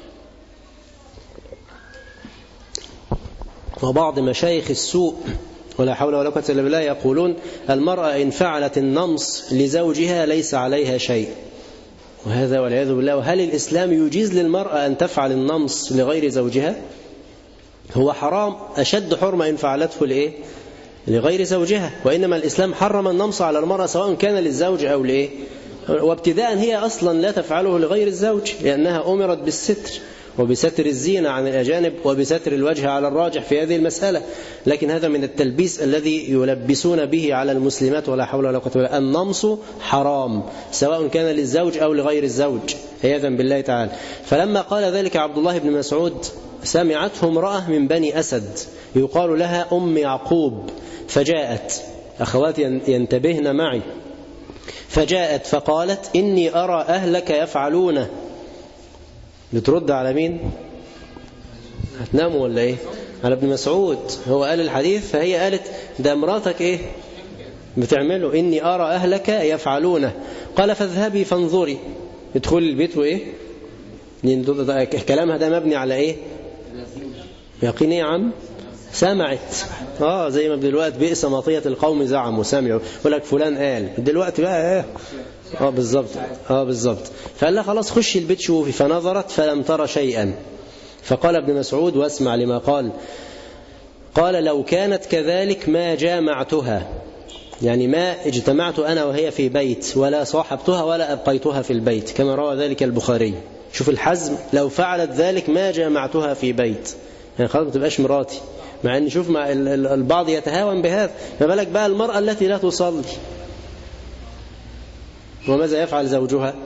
Speaker 4: وبعض مشايخ السوء ولا حول ولا قوة إلا بالله يقولون المرأة إن فعلت النمص لزوجها ليس عليها شيء، وهذا والعياذ بالله. وهل الإسلام يجيز للمرأة أن تفعل النمص لغير زوجها؟ هو حرام أشد حرمة إن فعلته لإيه؟ لغير زوجها. وإنما الإسلام حرم النمص على المرأة سواء كان للزوج أو لإيه. وابتداء هي أصلا لا تفعله لغير الزوج لأنها أمرت بالستر وبستر الزينة عن الأجانب وبستر الوجه على الراجح في هذه المسألة. لكن هذا من التلبيس الذي يلبسون به على المسلمات ولا حول ولا قوة إلا بالله. النمص حرام سواء كان للزوج أو لغير الزوج عياذا بالله تعالى. فلما قال ذلك عبد الله بن مسعود سمعته امرأة من بني أسد يقال لها أم يعقوب، فجاءت، أخواتي ينتبهن معي، فجاءت فقالت إني أرى أهلك يفعلونه. بترد على مين؟ هتناموا ولا إيه؟ على ابن مسعود، هو قال الحديث فهي قالت ده مراتك إيه بتعمله، إني أرى أهلك يفعلونه. قال فاذهبي فانظري، ادخل البيت وإيه. كلامها ده مبني على إيه؟ يقين إيه يا عم؟ سمعت. زي ما دلوقتي بئس مطية القوم زعموا سمعوا، يقول لك فلان قال دلوقتي بقى ايه. بالظبط. فقال لها خلاص خشي البيت شوفي. فنظرت فلم ترى شيئا. فقال ابن مسعود واسمع لما قال لو كانت كذلك ما جامعتها، يعني ما اجتمعت أنا وهي في بيت ولا صاحبتها ولا أبقيتها في البيت، كما روى ذلك البخاري. شوف الحزم، لو فعلت ذلك ما جامعتها في بيت، يعني خلاص ما تبقاش مراتي. مع ان شوف مع البعض يتهاون بهذا، ما بالك بقى المرأة التي لا تصلي وماذا يفعل زوجها؟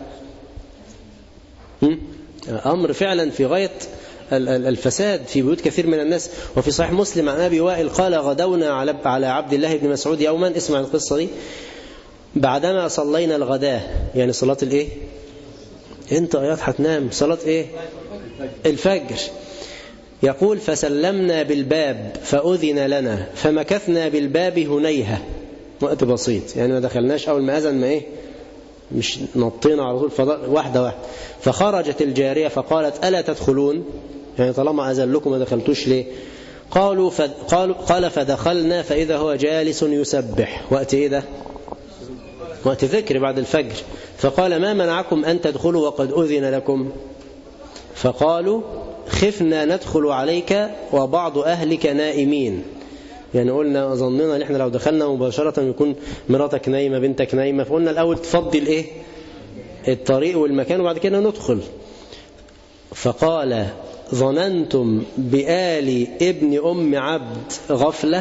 Speaker 4: أمر فعلا في غاية الفساد في بيوت كثير من الناس. وفي صحيح مسلم عن أبي وائل قال غدونا على عبد الله بن مسعود يوما، اسمع القصة دي، بعدما صلينا الغداء، يعني صلاة الايه؟ انت ايات هتنام، صلاة ايه؟ الفجر. يقول فسلمنا بالباب فأذن لنا فمكثنا بالباب هنيهة، وقت بسيط، يعني ما دخلناش أول ما أذن ما إيه، مش نطينا على طول، فضاء واحدة. فخرجت الجارية فقالت ألا تدخلون، يعني طالما أذن لكم ما دخلتوش ليه؟ قال فدخلنا فإذا هو جالس يسبح. وقت إيه ده؟ وقت ذكر بعد الفجر. فقال ما منعكم أن تدخلوا وقد أذن لكم؟ فقالوا خفنا ندخل عليك وبعض أهلك نائمين، يعني قلنا ظننا ان احنا لو دخلنا مباشرة يكون مراتك نايمة بنتك نايمة، فقلنا الأول تفضي الايه الطريق والمكان وبعد كده ندخل. فقال ظننتم بآل ابن أم عبد غفلة.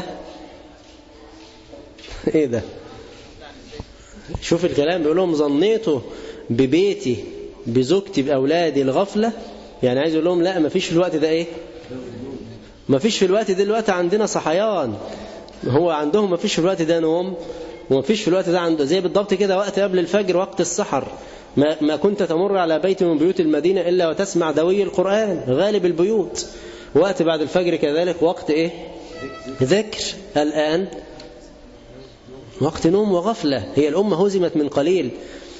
Speaker 4: ايه ده؟ شوف الكلام بيقول لهم ظنيته ببيتي بزوجتي بأولادي الغفلة، يعني عايز يقول لهم لا ما فيش في الوقت ده ايه، ما فيش في الوقت ده، الوقت عندنا صحيان، هو عندهم ما فيش في الوقت ده نوم، وما فيش في الوقت ده عنده زي بالضبط كده وقت قبل الفجر وقت السحر. ما كنت تمر على بيت من بيوت المدينة إلا وتسمع دوي القرآن، غالب البيوت. وقت بعد الفجر كذلك وقت ايه؟ ذكر. الآن وقت نوم وغفلة. هي الأمة هزمت من قليل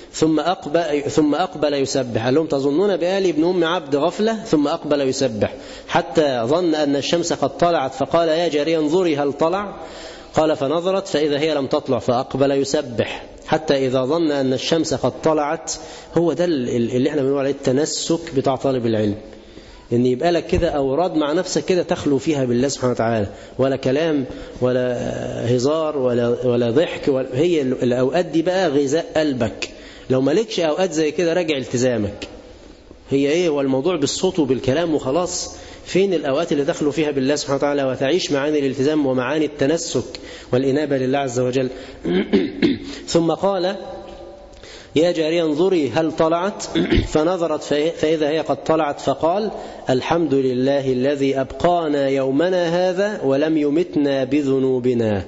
Speaker 4: ثم أقبل يسبح. قال لهم تظنون بآل ابن أم عبد غفلة، ثم أقبل يسبح حتى ظن أن الشمس قد طلعت، فقال يا جارية انظري هل طلع؟ قال فنظرت فإذا هي لم تطلع، فأقبل يسبح حتى إذا ظن أن الشمس قد طلعت. هو ده اللي احنا بنقول عليه التنسك بتاع طالب العلم، إن يبقى لك كده أوراد مع نفسك كده تخلو فيها بالله سبحانه وتعالى، ولا كلام ولا هزار ولا ضحك هي الأوقات دي بقى غذاء قلبك. لو مالكش أوقات زي كده راجع التزامك. هي إيه؟ والموضوع بالصوت وبالكلام وخلاص. فين الأوقات اللي دخلوا فيها بالله سبحانه وتعالى وتعيش معاني الالتزام ومعاني التنسك والإنابة لله عز وجل؟ ثم قال يا جارية انظري هل طلعت؟ فنظرت فإذا هي قد طلعت، فقال الحمد لله الذي أبقانا يومنا هذا ولم يمتنا بذنوبنا.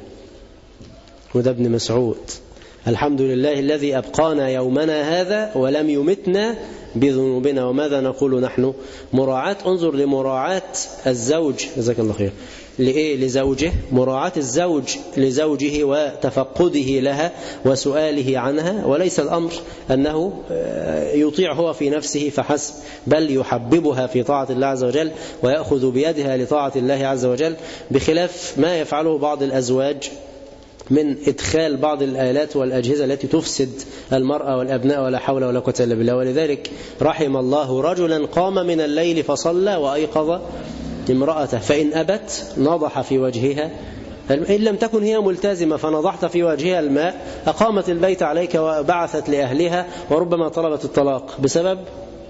Speaker 4: وده ابن مسعود. الحمد لله الذي أبقانا يومنا هذا ولم يمتنا بذنوبنا. وماذا نقول نحن؟ مراعاة. انظر لمراعاة الزوج، جزاك الله خير، لإيه؟ لزوجه، مراعاة الزوج لزوجه وتفقده لها وسؤاله عنها، وليس الأمر أنه يطيع هو في نفسه فحسب، بل يحببها في طاعة الله عز وجل ويأخذ بيدها لطاعة الله عز وجل، بخلاف ما يفعله بعض الأزواج من إدخال بعض الآلات والأجهزة التي تفسد المرأة والأبناء ولا حول ولا قوة إلا بالله. ولذلك رحم الله رجلا قام من الليل فصلى وأيقظ امرأته فإن أبت نضح في وجهها، إن لم تكن هي ملتزمة فنضحت في وجهها الماء أقامت البيت عليك وبعثت لأهلها وربما طلبت الطلاق بسبب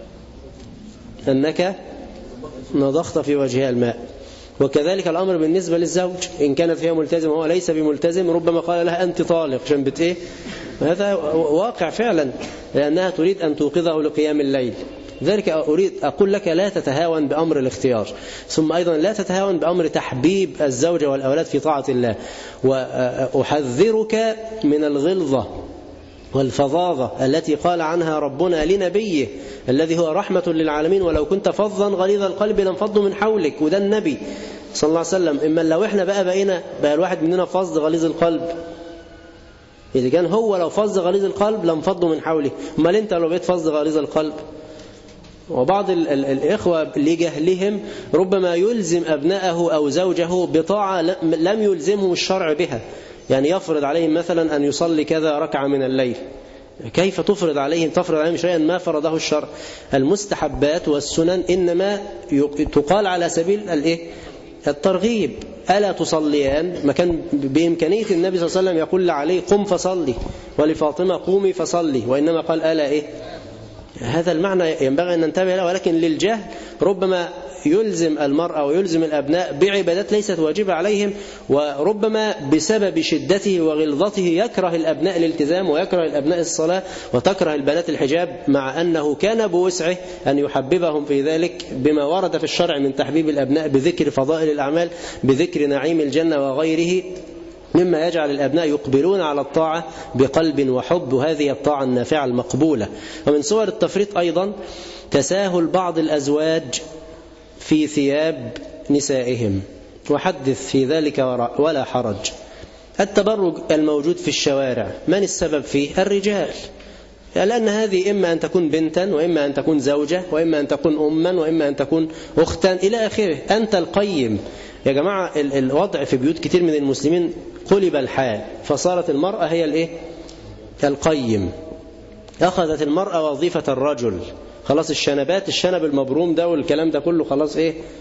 Speaker 4: أنك نضخت في وجهها الماء. وكذلك الأمر بالنسبة للزوج، إن كانت هي ملتزمة وهو ليس بملتزم ربما قال لها أنت طالق عشان إيه؟ هذا واقع فعلا، لأنها تريد أن توقظه لقيام الليل. لذلك أريد أقول لك لا تتهاون بأمر الاختيار، ثم أيضا لا تتهاون بأمر تحبيب الزوجة والأولاد في طاعة الله. وأحذرك من الغلظة والفظاظة التي قال عنها ربنا لنبيه الذي هو رحمة للعالمين ولو كنت فظا غليظ القلب لانفضوا من حولك. وده النبي صلى الله عليه وسلم. إما لو إحنا بقى الواحد مننا فظ غليظ القلب، إذا كان هو لو فظ غليظ القلب لانفضوا من حوله، أمال أنت لو بقيت فظ غليظ القلب؟ وبعض الإخوة لجهلهم ربما يلزم أبنائه أو زوجه بطاعة لم يلزمه الشرع بها، يعني يفرض عليهم مثلا أن يصلي كذا ركعة من الليل. كيف تفرض عليهم شيئا ما فرضه الشرع؟ المستحبات والسنن إنما تقال على سبيل الترغيب. ألا تصليان؟ ما كان بإمكانية النبي صلى الله عليه وسلم يقول لعلي قم فصلي ولفاطمة قومي فصلي، وإنما قال ألا هذا المعنى ينبغي أن ننتبه له. ولكن للجهل ربما يلزم المرأة ويلزم الأبناء بعبادات ليست واجبة عليهم، وربما بسبب شدته وغلظته يكره الأبناء الالتزام ويكره الأبناء الصلاة وتكره البنات الحجاب، مع أنه كان بوسعه أن يحببهم في ذلك بما ورد في الشرع من تحبيب الأبناء بذكر فضائل الأعمال، بذكر نعيم الجنة وغيره، مما يجعل الأبناء يقبلون على الطاعة بقلب وحب، وهذه الطاعة النافعة المقبولة. ومن صور التفريط أيضا تساهل بعض الأزواج في ثياب نسائهم، وحدث في ذلك ولا حرج. التبرج الموجود في الشوارع من السبب فيه؟ الرجال، لأن هذه إما أن تكون بنتا وإما أن تكون زوجة وإما أن تكون أما وإما أن تكون أختا إلى آخره. أنت القيم يا جماعة. الوضع في بيوت كتير من المسلمين قلب الحال، فصارت المرأة هي القيم. أخذت المرأة وظيفة الرجل، خلاص الشنب المبروم ده والكلام ده كله خلاص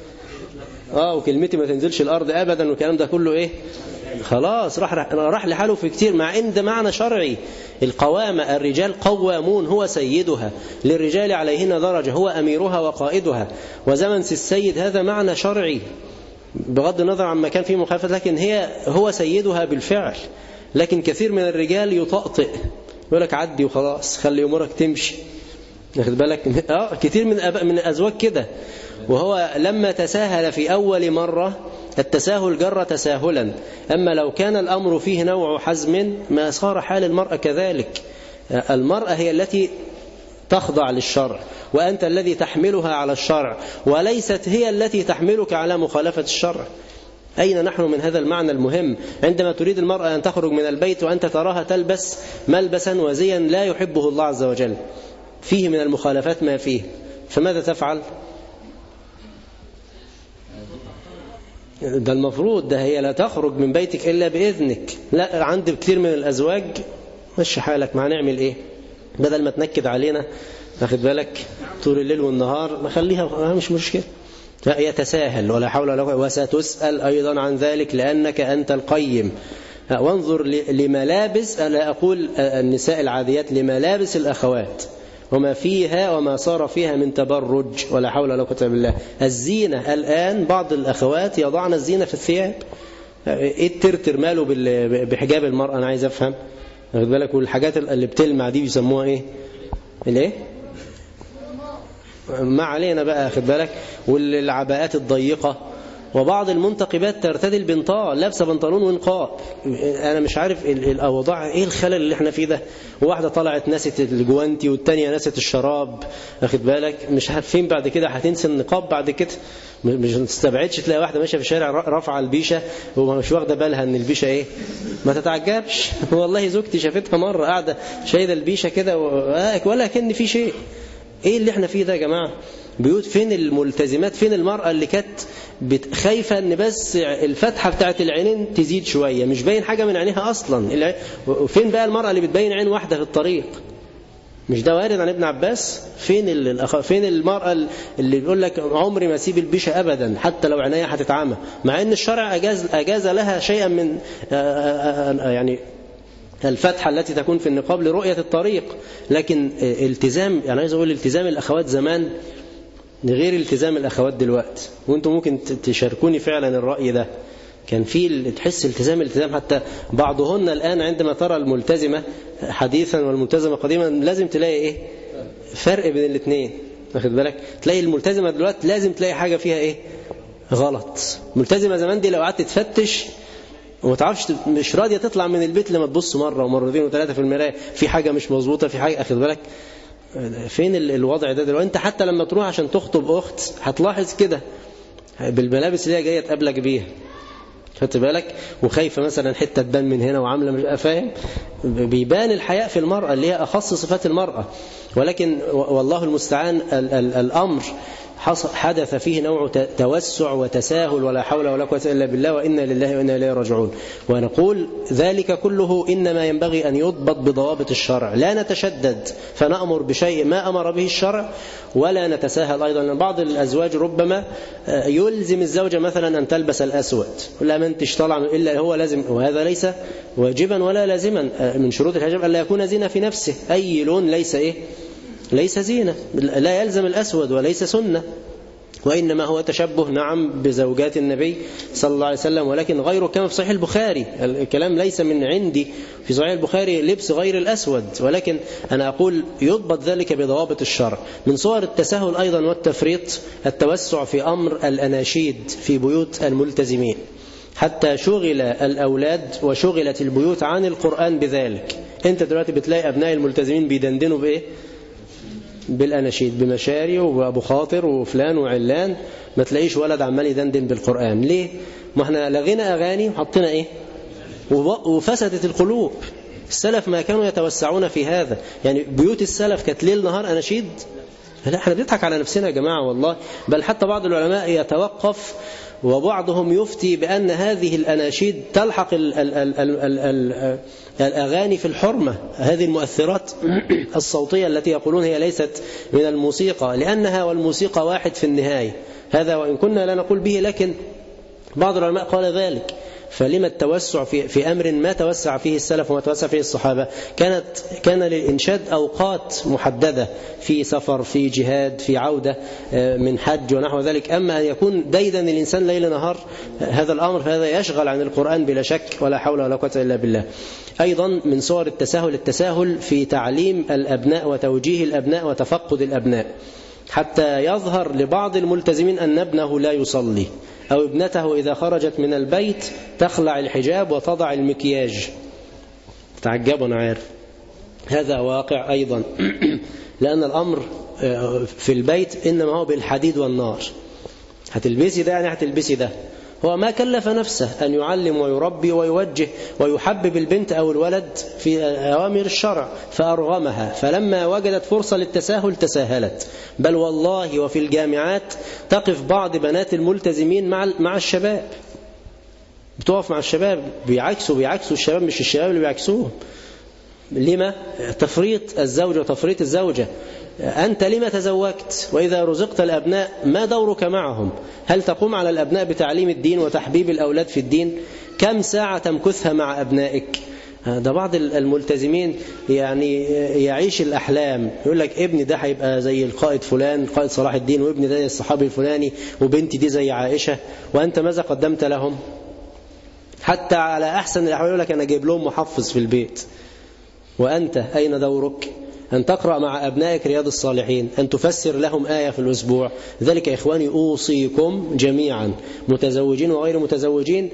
Speaker 4: وكلمتي ما تنزلش الأرض أبدا والكلام ده كله خلاص راح لحاله في كتير، مع إن ده معنى شرعي. القوامة، الرجال قوامون، هو سيدها، للرجال عليهن درجة، هو أميرها وقائدها. وزمن السيد هذا معنى شرعي بغض النظر عن ما كان فيه مخالفة، لكن هو سيدها بالفعل. لكن كثير من الرجال يطأطئ، يقول لك عدي وخلاص خلي أمورك تمشي، واخد بالك؟ كثير من الأزواج كده. وهو لما تساهل في أول مرة التساهل جر تساهلا، أما لو كان الأمر فيه نوع حزم ما صار حال المرأة كذلك. المرأة هي التي تخضع للشرع، وأنت الذي تحملها على الشرع، وليست هي التي تحملك على مخالفة الشرع. أين نحن من هذا المعنى المهم؟ عندما تريد المرأة أن تخرج من البيت وأنت تراها تلبس ملبسا وزيا لا يحبه الله عز وجل، فيه من المخالفات ما فيه، فماذا تفعل؟ ده المفروض هي لا تخرج من بيتك إلا بإذنك. لا، عند كثير من الأزواج مشي حالك، ما هنعمل بدل ما تنكد علينا، واخد بالك، طول الليل والنهار، نخليها مش مشكلة. يتساهل ولا حول ولا قوة، وستسأل أيضا عن ذلك لأنك أنت القيم. وانظر لملابس، لا أقول النساء العاديات، لملابس الأخوات وما فيها وما صار فيها من تبرج ولا حول ولا قوة إلا بالله. الزينة الآن بعض الأخوات يضعن الزينة في الثياب. الترتر ماله بحجاب المرأة؟ أنا عايز أفهم، واخد بالك. والحاجات اللي بتلمع دي بيسموها ما علينا بقى، واخد بالك. والعباءات الضيقة، وبعض المنتقبات ترتدي البنطال، لابسه بنطلون ونقاب. انا مش عارف الاوضاع الخلل اللي احنا فيه ده. وواحده طلعت نست الجوانتي والتانية نست الشراب، واخد بالك. مش عارفين بعد كده هتنسى النقاب بعد كده. مش تستبعدش تلاقي واحده ماشيه في الشارع رافعه البيشه ومش واخده بالها ان البيشه ما تتعجبش. والله زوجتي شافتها مره قاعده شايله البيشه كده ولا كان في شيء. اللي احنا فيه ده يا جماعه؟ بيوت فين الملتزمات؟ فين المرأة اللي كانت خايفة ان بس الفتحة بتاعت العينين تزيد شوية، مش باين حاجة من عينيها اصلا؟ فين بقى المرأة اللي بتبين عين واحدة في الطريق؟ مش ده وارد عن ابن عباس؟ فين المرأة اللي بيقول لك عمري ما اسيب البيشة ابدا حتى لو عينيها هتتعمى، مع ان الشرع اجاز لها شيئا من يعني الفتحة التي تكون في النقاب لرؤية الطريق. لكن التزام، يعني عايز اقول التزام الاخوات زمان غير التزام الاخوات دلوقتي، وانتم ممكن تشاركوني فعلا الرأي ده. كان في تحس التزام حتى بعضهن الآن عندما ترى الملتزمة حديثا والملتزمة قديما لازم تلاقي ايه فرق بين الاثنين، واخد بالك؟ تلاقي الملتزمة دلوقتي لازم تلاقي حاجة فيها ايه غلط. ملتزمة زمان دي لو قعدت تفتش وما تعرفش، مش راضية تطلع من البيت لما تبص مرة ومرتين وثلاثة في المراية، في حاجة مش مظبوطة، في حاجة، اخد بالك؟ فين الوضع ده دلوقتي؟ انت حتى لما تروح عشان تخطب اخت هتلاحظ كده بالملابس اللي هي جايه تقابلك بيها، خدت بالك؟ وخايفه مثلا حته تبان من هنا وعامله مش فاهم، بيبان الحياء في المرأة اللي هي اخص صفات المرأة. ولكن والله المستعان الامر حدث فيه نوع توسع وتساهل ولا حول ولا قوة إلا بالله، وإنا لله وإنا إليه راجعون. ونقول ذلك كله إنما ينبغي أن يضبط بضوابط الشرع، لا نتشدد فنأمر بشيء ما أمر به الشرع، ولا نتساهل أيضا. لأن بعض الأزواج ربما يلزم الزوجة مثلا أن تلبس الأسود، لا من تشطلع إلا هو لازم، وهذا ليس واجبا ولا لازما. من شروط الحجاب أن لا يكون زينة في نفسه، أي لون ليس زينة، لا يلزم الأسود وليس سنة، وإنما هو تشبه نعم بزوجات النبي صلى الله عليه وسلم، ولكن غيره كما في صحيح البخاري. الكلام ليس من عندي، في صحيح البخاري لبس غير الأسود، ولكن أنا أقول يضبط ذلك بضوابط الشرع. من صور التساهل أيضا والتفريط التوسع في أمر الأناشيد في بيوت الملتزمين، حتى شغل الأولاد وشغلت البيوت عن القرآن بذلك. أنت دلوقتي بتلاقي أبناء الملتزمين بيدندنوا بإيه؟ بالأناشيد، بمشاري وأبو خاطر وفلان وعلان، ما تلاقيش ولد عمال يدندن بالقرآن. ليه؟ ما احنا لغينا أغاني وحطينا إيه؟ وفسدت القلوب. السلف ما كانوا يتوسعون في هذا، يعني بيوت السلف كانت ليل نهار أناشيد. لا، احنا بنضحك على نفسنا يا جماعة والله. بل حتى بعض العلماء يتوقف وبعضهم يفتي بأن هذه الأناشيد تلحق الأغاني في الحرمة، هذه المؤثرات الصوتية التي يقولون هي ليست من الموسيقى، لأنها والموسيقى واحد في النهاية. هذا وإن كنا لا نقول به، لكن بعض العلماء قال ذلك. فلما التوسع في أمر ما توسع فيه السلف وما توسع فيه الصحابة؟ كان للإنشاد أوقات محددة، في سفر، في جهاد، في عودة من حج ونحو ذلك. أما أن يكون ديدن الإنسان ليل نهار هذا الأمر، فهذا يشغل عن القرآن بلا شك، ولا حول ولا قوة إلا بالله. أيضا من صور التساهل في تعليم الأبناء وتوجيه الأبناء وتفقد الأبناء، حتى يظهر لبعض الملتزمين أن ابنه لا يصلي، أو ابنته إذا خرجت من البيت تخلع الحجاب وتضع المكياج. تعجبوا، أنا عارف هذا واقع أيضا، لأن الأمر في البيت إنما هو بالحديد والنار. هتلبسي ده يعني هتلبسي ده. هو ما كلف نفسه أن يعلم ويربي ويوجه ويحبب البنت أو الولد في أوامر الشرع، فأرغمها، فلما وجدت فرصة للتساهل تساهلت. بل والله وفي الجامعات تقف بعض بنات الملتزمين مع الشباب، بتقف مع الشباب، بيعكسوا الشباب، مش الشباب اللي بيعكسوهم. لما؟ تفريط الزوج وتفريط الزوجة. أنت لما تزوجت؟ وإذا رزقت الأبناء ما دورك معهم؟ هل تقوم على الأبناء بتعليم الدين وتحبيب الأولاد في الدين؟ كم ساعة تمكثها مع أبنائك؟ ده بعض الملتزمين يعني يعيش الأحلام، يقول لك ابني ده هيبقى زي القائد فلان، قائد صلاح الدين، وابني ده زي الصحابي الفلاني، وبنتي دي زي عائشة. وأنت ماذا قدمت لهم؟ حتى على أحسن الأحوال يقول لك أنا جايب لهم محفظ في البيت. وأنت أين دورك؟ أن تقرأ مع أبنائك رياض الصالحين، أن تفسر لهم آية في الأسبوع. ذلك يا إخواني أوصيكم جميعا متزوجين وغير متزوجين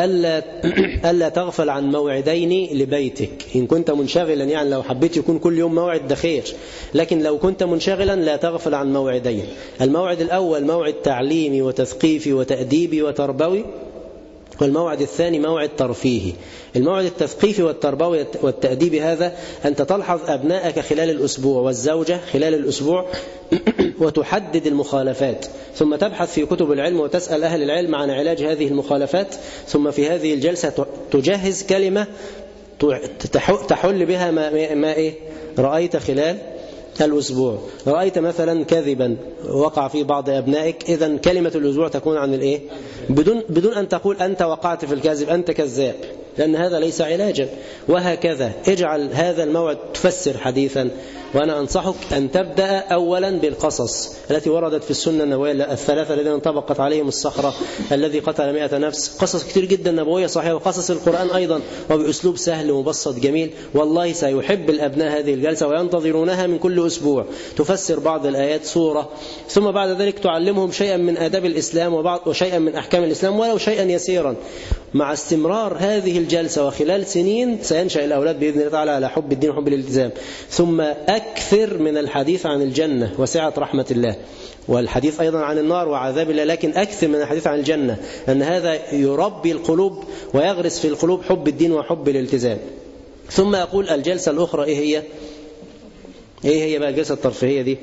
Speaker 4: ألا تغفل عن موعدين لبيتك. إن كنت منشغلا، يعني لو حبيت يكون كل يوم موعد ده خير، لكن لو كنت منشغلا لا تغفل عن موعدين. الموعد الأول موعد تعليمي وتثقيفي وتأديبي وتربوي، والموعد الثاني موعد ترفيهي. الموعد التثقيفي والتربوي والتأديبي هذا أنت تلحظ أبنائك خلال الأسبوع والزوجة خلال الأسبوع وتحدد المخالفات، ثم تبحث في كتب العلم وتسأل أهل العلم عن علاج هذه المخالفات، ثم في هذه الجلسة تجهز كلمة تحل بها ما إيه رأيت خلال الأسبوع. رأيت مثلا كذبا وقع في بعض أبنائك، إذن كلمة الأسبوع تكون عن الإيه؟ بدون أن تقول أنت وقعت في الكذب أنت كذاب، لأن هذا ليس علاجا. وهكذا اجعل هذا الموعد تفسر حديثا. وأنا أنصحك أن تبدأ أولا بالقصص التي وردت في السنة النبوية الثلاثة الذين انطبقت عليهم الصخرة الذي قتل 100 نفس. قصص كتير جدا نبوية صحيحة، وقصص القرآن أيضا وبأسلوب سهل ومبسط جميل. والله سيحب الأبناء هذه الجلسة وينتظرونها من كل أسبوع. تفسر بعض الآيات سورة، ثم بعد ذلك تعلمهم شيئا من آداب الإسلام وشيئا من أحكام الإسلام ولو شيئا يسيرا. مع استمرار هذه الجلسة وخلال سنين سينشأ الأولاد بإذن الله تعالى على حب الدين وحب الالتزام. ثم أكثر من الحديث عن الجنة وسعة رحمة الله، والحديث أيضا عن النار وعذاب الله، لكن أكثر من الحديث عن الجنة، أن هذا يربي القلوب ويغرس في القلوب حب الدين وحب الالتزام. ثم أقول الجلسة الأخرى إيه هي بقى الجلسة الترفيهية دي؟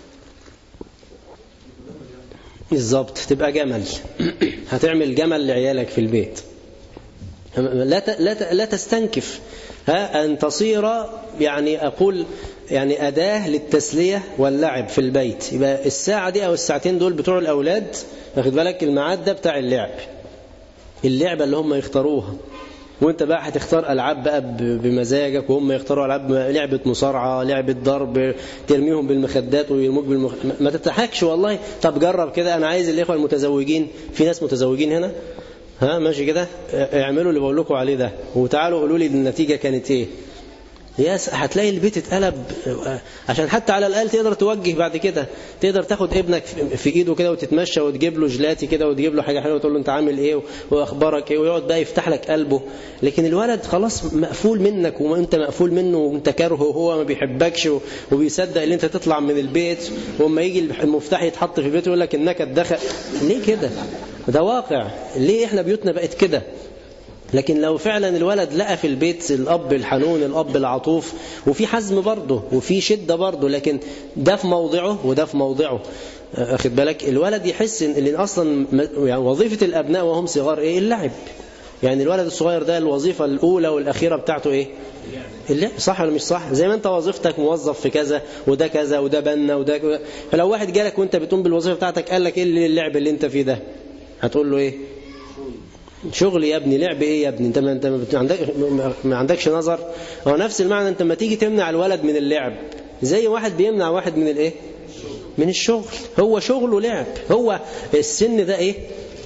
Speaker 4: بالضبط تبقى جمل. هتعمل جمل لعيالك في البيت. لا تستنكف أن تصير يعني أداة للتسلية واللعب في البيت. يبقى الساعة دي أو الساعتين دول بتوع الأولاد، واخد بالك، الميعاد ده بتاع اللعبة اللي هم يختاروها، وانت بقى هتختار ألعاب بقى بمزاجك، وهم يختاروا ألعاب، لعبة مصارعة، لعبة ضرب، ترميهم بالمخدات ويرموك ما تضحكش والله. طب جرب كده. أنا عايز الإخوة المتزوجين، في ناس متزوجين هنا، ماشي كده، اعملوا اللي بقول لكم عليه ده وتعالوا قولوا لي النتيجة كانت ايه. هتلاقي البيت اتقلب، عشان حتى على الأقل تقدر توجه بعد كده، تقدر تاخد ابنك في ايده كده وتتمشى وتجيب له جلاتي كده وتجيب له حاجة حلوة وتقول له انت عامل ايه واخبارك ايه، ويقعد بقى يفتح لك قلبه. لكن الولد خلاص مقفول منك وانت مقفول منه وانت كارهه وهو ما بيحبكش وبيصدق ان انت تطلع من البيت، وما يجي المفتاح يتحط في بيته يقول لك انك اتدخل. ليه كده؟ ده واقع. ليه احنا بيوتنا بقت كده؟ لكن لو فعلا الولد لقى في البيت الأب الحنون، الأب العطوف، وفي حزم برضه وفي شدة برضه، لكن ده في موضعه وده في موضعه، أخذ بالك، الولد يحس إن أصلا يعني وظيفة الأبناء وهم صغار إيه؟ اللعب. يعني الولد الصغير ده الوظيفة الأولى والأخيرة بتاعته إيه؟ اللعب. صح ولا مش صح؟ زي ما أنت وظيفتك موظف في كذا وده كذا وده بنا وده، فلو واحد جالك وأنت بتقوم بالوظيفة بتاعتك قال لك إيه اللعب اللي أنت فيه ده؟ هتقول له إيه؟ شغل يا ابني. لعب ايه يا ابني؟ انت ما عندكش نظر. هو نفس المعنى. انت لما تيجي تمنع الولد من اللعب زي واحد بيمنع واحد من الايه؟ من الشغل. هو شغله لعب. هو السن ده ايه؟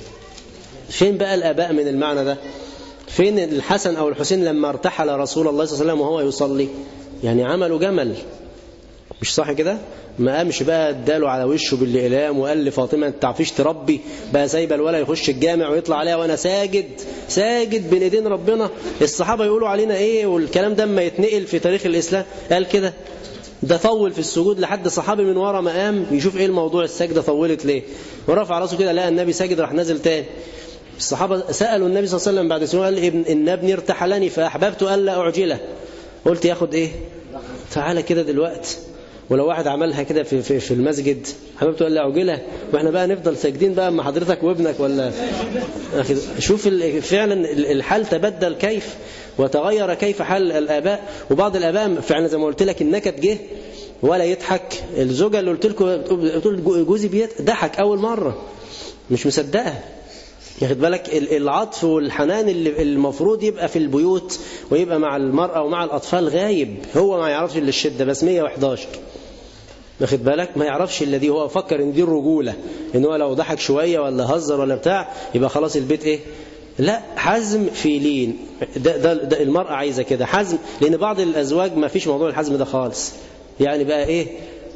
Speaker 4: فين بقى الاباء من المعنى ده؟ فين الحسن او الحسين لما ارتحل رسول الله صلى الله عليه وسلم وهو يصلي؟ يعني عملوا جمل، مش صح كده؟ ما قامش بقى اداله على وشه بالاقلام وقال لفاطمه انت تعرفيش تربي، بقى سايبه الولد يخش الجامع ويطلع عليها وانا ساجد بين ايدين ربنا. الصحابه يقولوا علينا ايه؟ والكلام ده اما يتنقل في تاريخ الاسلام قال كده. ده طول في السجود لحد صحابي من ورا ما قام يشوف ايه الموضوع، السجده طولت ليه، ورفع راسه كده لقى النبي ساجد راح نازل تاني. الصحابه سالوا النبي صلى الله عليه وسلم بعد سنه، قال ان ابني ارتحلني فاحببت الا اعجله. قلت ياخد ايه؟ تعالى كده دلوقتي. ولو واحد عملها كده في المسجد حبيبته قال له عجلة، واحنا بقى نفضل ساجدين بقى مع حضرتك وابنك ولا؟ شوف فعلا الحال تبدل كيف وتغير كيف حال الآباء. وبعض الآباء فعلا زي ما قلت لك النكت جه ولا يضحك. الزوجة اللي قلت لكم بتقول جوزي ضحك أول مرة مش مصدقها. ياخد بالك العطف والحنان اللي المفروض يبقى في البيوت ويبقى مع المرأة ومع الأطفال غايب. هو ما يعرفش إلا الشدة بس 111. واخد بالك ما يعرفش الذي هو فكر ان دي الرجولة، ان هو لو ضحك شوية ولا هزر ولا بتاع يبقى خلاص البيت ايه. لا، حزم في لين. ده المرأة عايزة كده حزم، لان بعض الازواج ما فيش موضوع الحزم ده خالص. يعني بقى ايه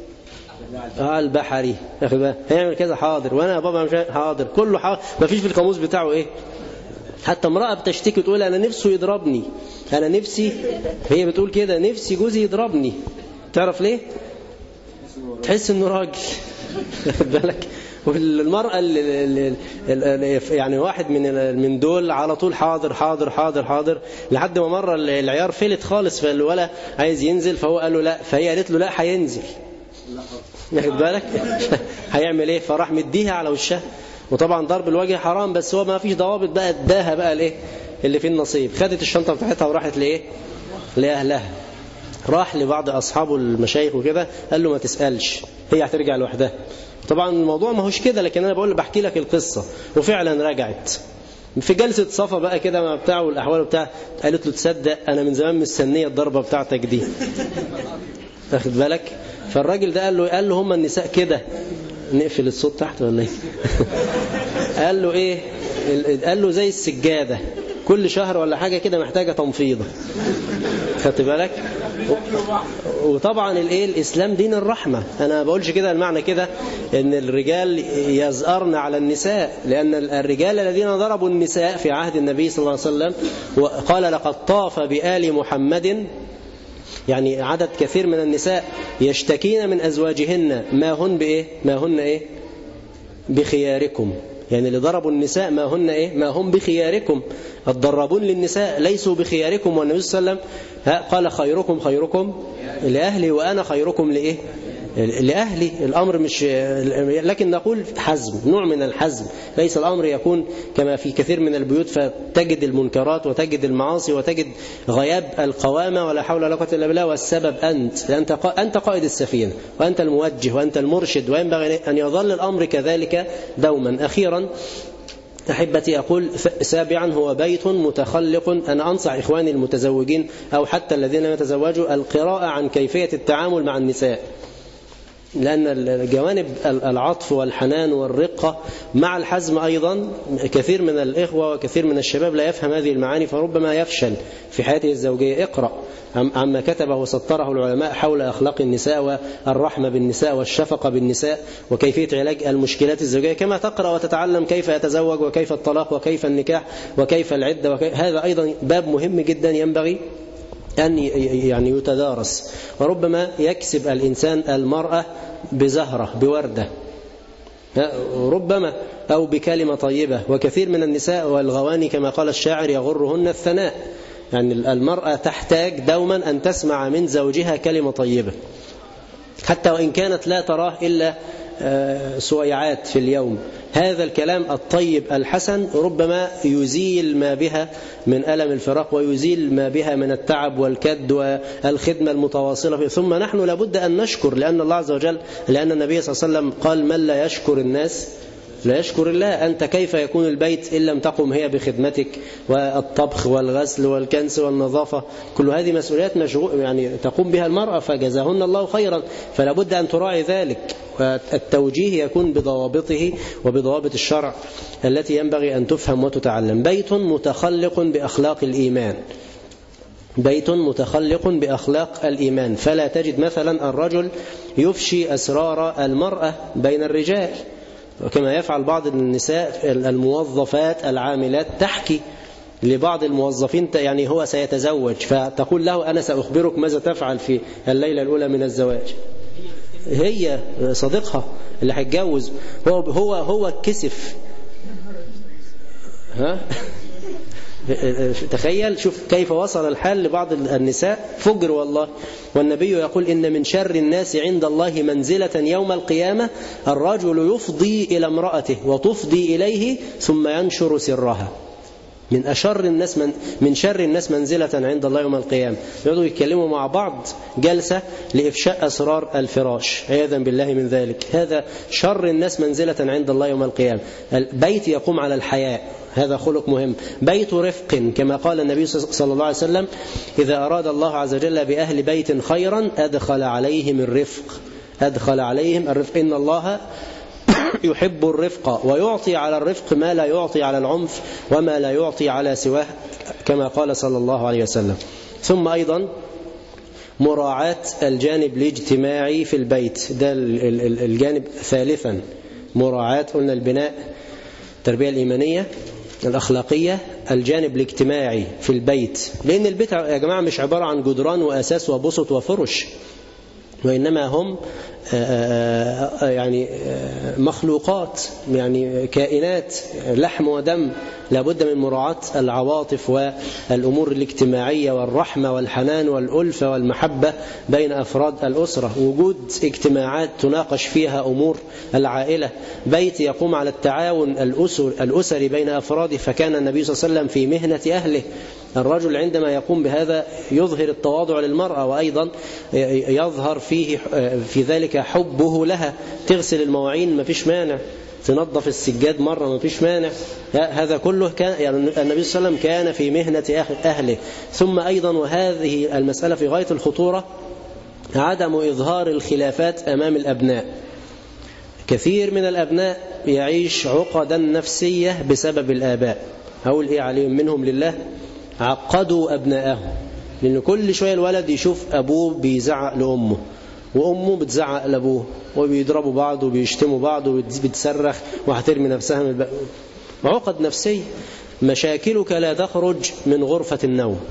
Speaker 4: البحري واخد بالك هيعمل كذا حاضر، وانا يا بابا مش حاضر، كله حاضر. ما فيش في القاموس بتاعه ايه. حتى امرأة بتشتكي تقول انا نفسه يضربني، انا نفسي، هي بتقول كده نفسي جوزي يضربني. تعرف ليه؟ تحس انه راجل. واخد بالك والمرأة يعني واحد من دول على طول حاضر حاضر حاضر حاضر، لحد ما مرة العيار فلت خالص، فالولا عايز ينزل، فهو قال له لا، فهي قالت له لا هينزل، ياخد بالك هيعمل ايه؟ فراح مديها على وشها. وطبعا ضرب الوجه حرام، بس هو ما فيش ضوابط بقى، اداها بقى الايه اللي فيه النصيب. خدت الشنطة بتاعتها وراحت لايه؟ لأهلها. راح لبعض أصحابه المشايخ وكده، قال له ما تسألش، هي هترجع لوحدها. طبعا الموضوع ما هوش كده، لكن أنا بحكي لك القصة. وفعلا رجعت في جلسة صفا بقى كده مع بتاعه والأحوال بتاعه. قالت له تصدق أنا من زمان مستنية الضربة بتاعتك دي، تاخد بالك؟ فالراجل ده قال له هم النساء كده. نقفل الصوت تحت ولا ايه؟ قال له ايه؟ قال له زي السجادة، كل شهر ولا حاجة كده محتاجة تنفيضة، خدت بالك؟ وطبعا الإسلام دين الرحمة. أنا ما بقولش كده المعنى كده إن الرجال يزأرن على النساء، لأن الرجال الذين ضربوا النساء في عهد النبي صلى الله عليه وسلم وقال لقد طاف بآل محمد، يعني عدد كثير من النساء يشتكين من أزواجهن ما هن بإيه؟ ما هن إيه؟ بخياركم. يعني اللي ضربوا النساء ما هن إيه؟ ما هم بخياركم. الضربون للنساء ليسوا بخياركم. والنبي صلى الله عليه وسلم قال خيركم خيركم لأهلي وأنا خيركم لإيه؟ لأهلي. الأمر مش، لكن نقول حزم، نوع من الحزم. ليس الأمر يكون كما في كثير من البيوت فتجد المنكرات وتجد المعاصي وتجد غياب القوامة ولا حول ولا قوة إلا بالله، والسبب أنت قائد السفينة وأنت الموجه وأنت المرشد، وينبغي أن يظل الأمر كذلك دوما. أخيرا أحبتي أقول سابعا هو بيت متخلق. أنا أنصح إخواني المتزوجين أو حتى الذين يتزوجوا القراءة عن كيفية التعامل مع النساء، لأن جوانب العطف والحنان والرقة مع الحزم أيضا كثير من الإخوة وكثير من الشباب لا يفهم هذه المعاني، فربما يفشل في حياته الزوجية. اقرأ عما كتبه وسطره العلماء حول أخلاق النساء والرحمة بالنساء والشفقة بالنساء وكيفية علاج المشكلات الزوجية، كما تقرأ وتتعلم كيف يتزوج وكيف الطلاق وكيف النكاح وكيف العدة هذا أيضا باب مهم جدا ينبغي أن يعني يتدارس. وربما يكسب الإنسان المرأة بزهرة بوردة ربما، أو بكلمة طيبة. وكثير من النساء والغواني كما قال الشاعر يغرهن الثناء. يعني المرأة تحتاج دوما أن تسمع من زوجها كلمة طيبة، حتى وإن كانت لا تراه إلا سويعات في اليوم. هذا الكلام الطيب الحسن ربما يزيل ما بها من ألم الفراق ويزيل ما بها من التعب والكد والخدمة المتواصلة. ثم نحن لابد أن نشكر، لأن الله عز وجل، لأن النبي صلى الله عليه وسلم قال من لا يشكر الناس لا يشكر الله. أنت كيف يكون البيت إن لم تقم هي بخدمتك والطبخ والغسل والكنس والنظافة؟ كل هذه مسؤوليات يعني تقوم بها المرأة، فجزاهن الله خيرا. فلا بد أن تراعي ذلك، والتوجيه يكون بضوابطه وبضوابط الشرع التي ينبغي أن تفهم وتتعلم. بيت متخلق بأخلاق الإيمان، بيت متخلق بأخلاق الإيمان. فلا تجد مثلا الرجل يفشي أسرار المرأة بين الرجال، وكما يفعل بعض النساء الموظفات العاملات تحكي لبعض الموظفين يعني هو سيتزوج، فتقول له أنا سأخبرك ماذا تفعل في الليلة الأولى من الزواج. هي صديقها اللي هيتجوز هو كسف. تخيل، شوف كيف وصل الحال لبعض النساء، فجر والله. والنبي يقول إن من شر الناس عند الله منزلة يوم القيامة الرجل يفضي إلى امرأته وتفضي إليه ثم ينشر سرها. من شر الناس منزلة عند الله يوم القيامة. يقعدوا يتكلموا مع بعض جلسة لإفشاء أسرار الفراش عياذا بالله من ذلك. هذا شر الناس منزلة عند الله يوم القيامة. البيت يقوم على الحياء، هذا خلق مهم. بيت رفق، كما قال النبي صلى الله عليه وسلم إذا أراد الله عز وجل بأهل بيت خيرا أدخل عليهم الرفق. إن الله يحب الرفق ويعطي على الرفق ما لا يعطي على العنف وما لا يعطي على سواه، كما قال صلى الله عليه وسلم. ثم أيضا مراعاة الجانب الاجتماعي في البيت، ده الجانب ثالثا. مراعاة، قلنا البناء، التربية الإيمانية الأخلاقية، الجانب الاجتماعي في البيت. لأن البيت يا جماعة مش عبارة عن جدران وأساس وبسط وفرش، وإنما هم يعني مخلوقات، يعني كائنات لحم ودم، لابد من مراعاة العواطف والأمور الاجتماعية والرحمة والحنان والألفة والمحبة بين أفراد الأسرة. وجود اجتماعات تناقش فيها أمور العائلة، بيت يقوم على التعاون الأسري بين أفراده. فكان النبي صلى الله عليه وسلم في مهنة أهله. الرجل عندما يقوم بهذا يظهر التواضع للمرأة، وأيضا يظهر في ذلك حبه لها. تغسل المواعين ما فيش مانع، تنظف السجاد مرة ما فيش مانع. هذا كله كان يعني النبي صلى الله عليه وسلم كان في مهنة أهله. ثم أيضا، وهذه المسألة في غاية الخطورة، عدم إظهار الخلافات أمام الأبناء. كثير من الأبناء يعيش عقدا نفسية بسبب الآباء. أقول إيه عليهم منهم لله؟ عقدوا أبناءهم، لأن كل شوية الولد يشوف أبوه بيزعق لأمه، وأمه بتزعق لأبوه، وبيضربوا بعض وبيشتموا بعض وبتصرخ وهترمي نفسها من عقد نفسية. مشاكلك لا تخرج من غرفة النوم.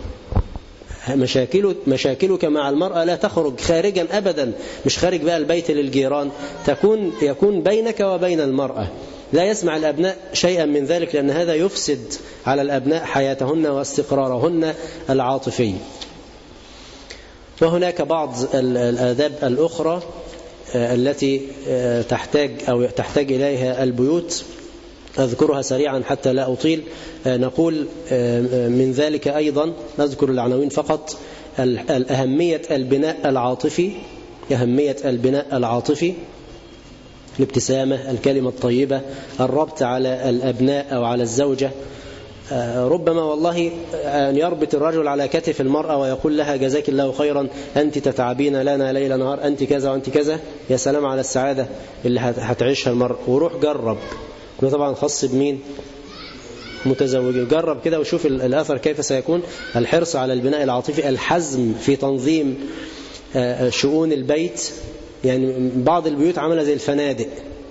Speaker 4: مشاكلك مع المرأة لا تخرج خارجا أبدا، مش خارج بقى البيت للجيران، يكون بينك وبين المرأة. لا يسمع الأبناء شيئا من ذلك، لأن هذا يفسد على الأبناء حياتهن واستقرارهن العاطفي. وهناك بعض الآداب الأخرى التي تحتاج إليها البيوت، أذكرها سريعا حتى لا أطيل. نقول من ذلك أيضا، نذكر العناوين فقط: أهمية البناء العاطفي، الابتسامة، الكلمة الطيبة، الربط على الأبناء أو على الزوجة. ربما والله أن يربط الرجل على كتف المرأة ويقول لها: جزاك الله خيرا، أنت تتعبين لنا ليل نهار، أنت كذا وأنت كذا. يا سلام على السعادة اللي هتعيشها المرأة. وروح جرب، ده طبعا خاص بمين؟ متزوجين. جرب كده وشوف الأثر كيف سيكون. الحرص على البناء العاطفي، الحزم في تنظيم شؤون البيت. يعني بعض البيوت عامله زي الفنادق،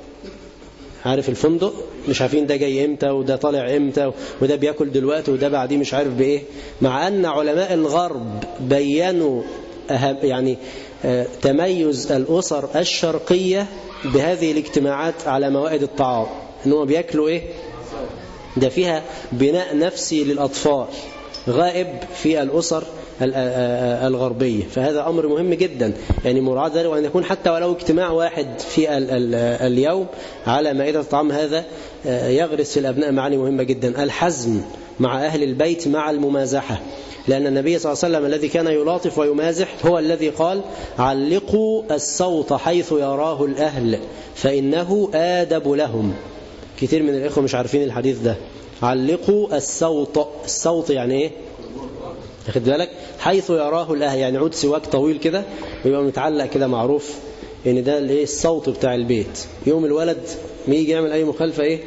Speaker 4: عارف الفندق، مش عارفين ده جاي امتى وده طالع امتى وده بياكل دلوقتي وده بعديه مش عارف بايه. مع ان علماء الغرب بينوا يعني تميز الأسر الشرقية بهذه الاجتماعات على موائد الطعام، انهم بياكلوا ايه؟ ده فيها بناء نفسي للأطفال غائب في الأسر الغربية. فهذا أمر مهم جدا، يعني مراعاة ذلك، وأن يكون حتى ولو اجتماع واحد في اليوم على مائدة الطعام. هذا يغرس في الأبناء معاني مهمة جدا. الحزم مع أهل البيت مع الممازحة، لأن النبي صلى الله عليه وسلم الذي كان يلاطف ويمازح هو الذي قال: علقوا الصوت حيث يراه الأهل فإنه آدب لهم. كثير من الإخوة مش عارفين الحديث ده. علقوا الصوت يعني إيه؟ أخذ بالك؟ حيث يراه الأهل، يعني عود سواك طويل كده ويبقى متعلق كده، معروف إن ده الإيه؟ الصوت بتاع البيت. يوم الولد ما يجي يعمل أي مخالفة إيه؟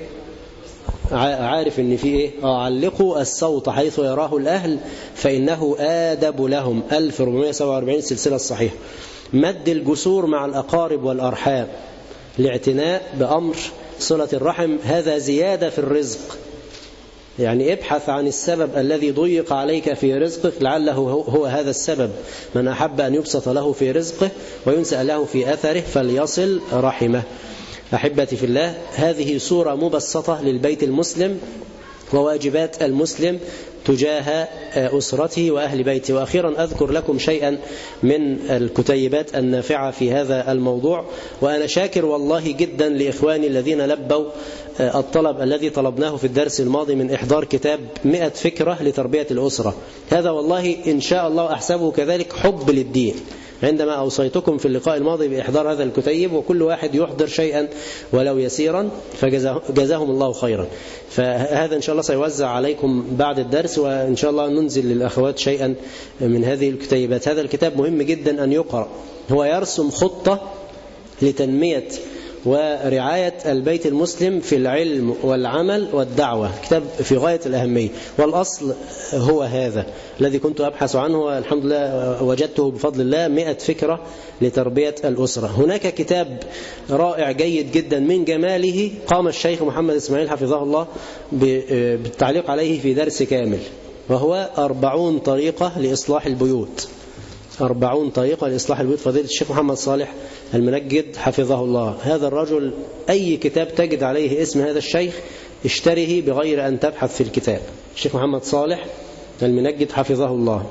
Speaker 4: عارف إن في إيه؟ علقوا الصوت حيث يراه الأهل فإنه آدب لهم. 1447 سلسلة الصحيحة. مد الجسور مع الأقارب والأرحام، الاعتناء بأمر صلة الرحم، هذا زيادة في الرزق. يعني ابحث عن السبب الذي ضيق عليك في رزقك، لعله هو هذا السبب. من أحب أن يبسط له في رزقه وينسأ له في أثره فليصل رحمه. أحبتي في الله، هذه صورة مبسطة للبيت المسلم وواجبات المسلم تجاه أسرته وأهل بيته. وأخيرا أذكر لكم شيئا من الكتيبات النافعة في هذا الموضوع. وأنا شاكر والله جدا لإخواني الذين لبوا الطلب الذي طلبناه في الدرس الماضي من إحضار كتاب 100 فكرة لتربية الأسرة. هذا والله إن شاء الله أحسبه كذلك حب للدين، عندما أوصيتكم في اللقاء الماضي بإحضار هذا الكتيب، وكل واحد يحضر شيئا ولو يسيرا فجزاهم الله خيرا. فهذا إن شاء الله سيوزع عليكم بعد الدرس، وإن شاء الله ننزل للأخوات شيئا من هذه الكتيبات. هذا الكتاب مهم جدا أن يقرأ، هو يرسم خطة لتنمية ورعاية البيت المسلم في العلم والعمل والدعوة. كتاب في غاية الأهمية، والأصل هو هذا الذي كنت أبحث عنه، والحمد لله وجدته بفضل الله. 100 فكرة لتربية الأسرة. هناك كتاب رائع جيد جدا من جماله قام الشيخ محمد إسماعيل حفظه الله بالتعليق عليه في درس كامل، وهو 40 طريقة لإصلاح البيوت. 40 طريقة لإصلاح البيوت، فضيلة الشيخ محمد صالح المنجد حفظه الله. هذا الرجل أي كتاب تجد عليه اسم هذا الشيخ اشتره بغير أن تبحث في الكتاب. الشيخ محمد صالح المنجد حفظه الله،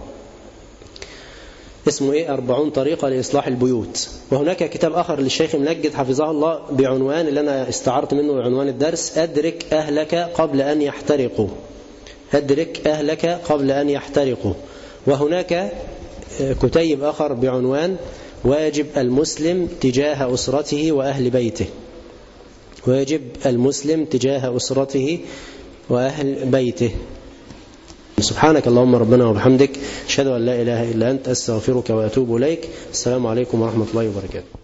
Speaker 4: اسمه إيه؟ 40 طريقة لإصلاح البيوت. وهناك كتاب آخر للشيخ المنجد حفظه الله بعنوان اللي أنا استعرت منه عنوان الدرس: أدرك أهلك قبل أن يحترقوا. أدرك أهلك قبل أن يحترقوا. وهناك كتيب آخر بعنوان: واجب المسلم تجاه أسرته وأهل بيته. واجب المسلم تجاه أسرته وأهل بيته. سبحانك اللهم ربنا وبحمدك، أشهد أن لا إله إلا أنت، أستغفرك وأتوب إليك. السلام عليكم ورحمة الله وبركاته.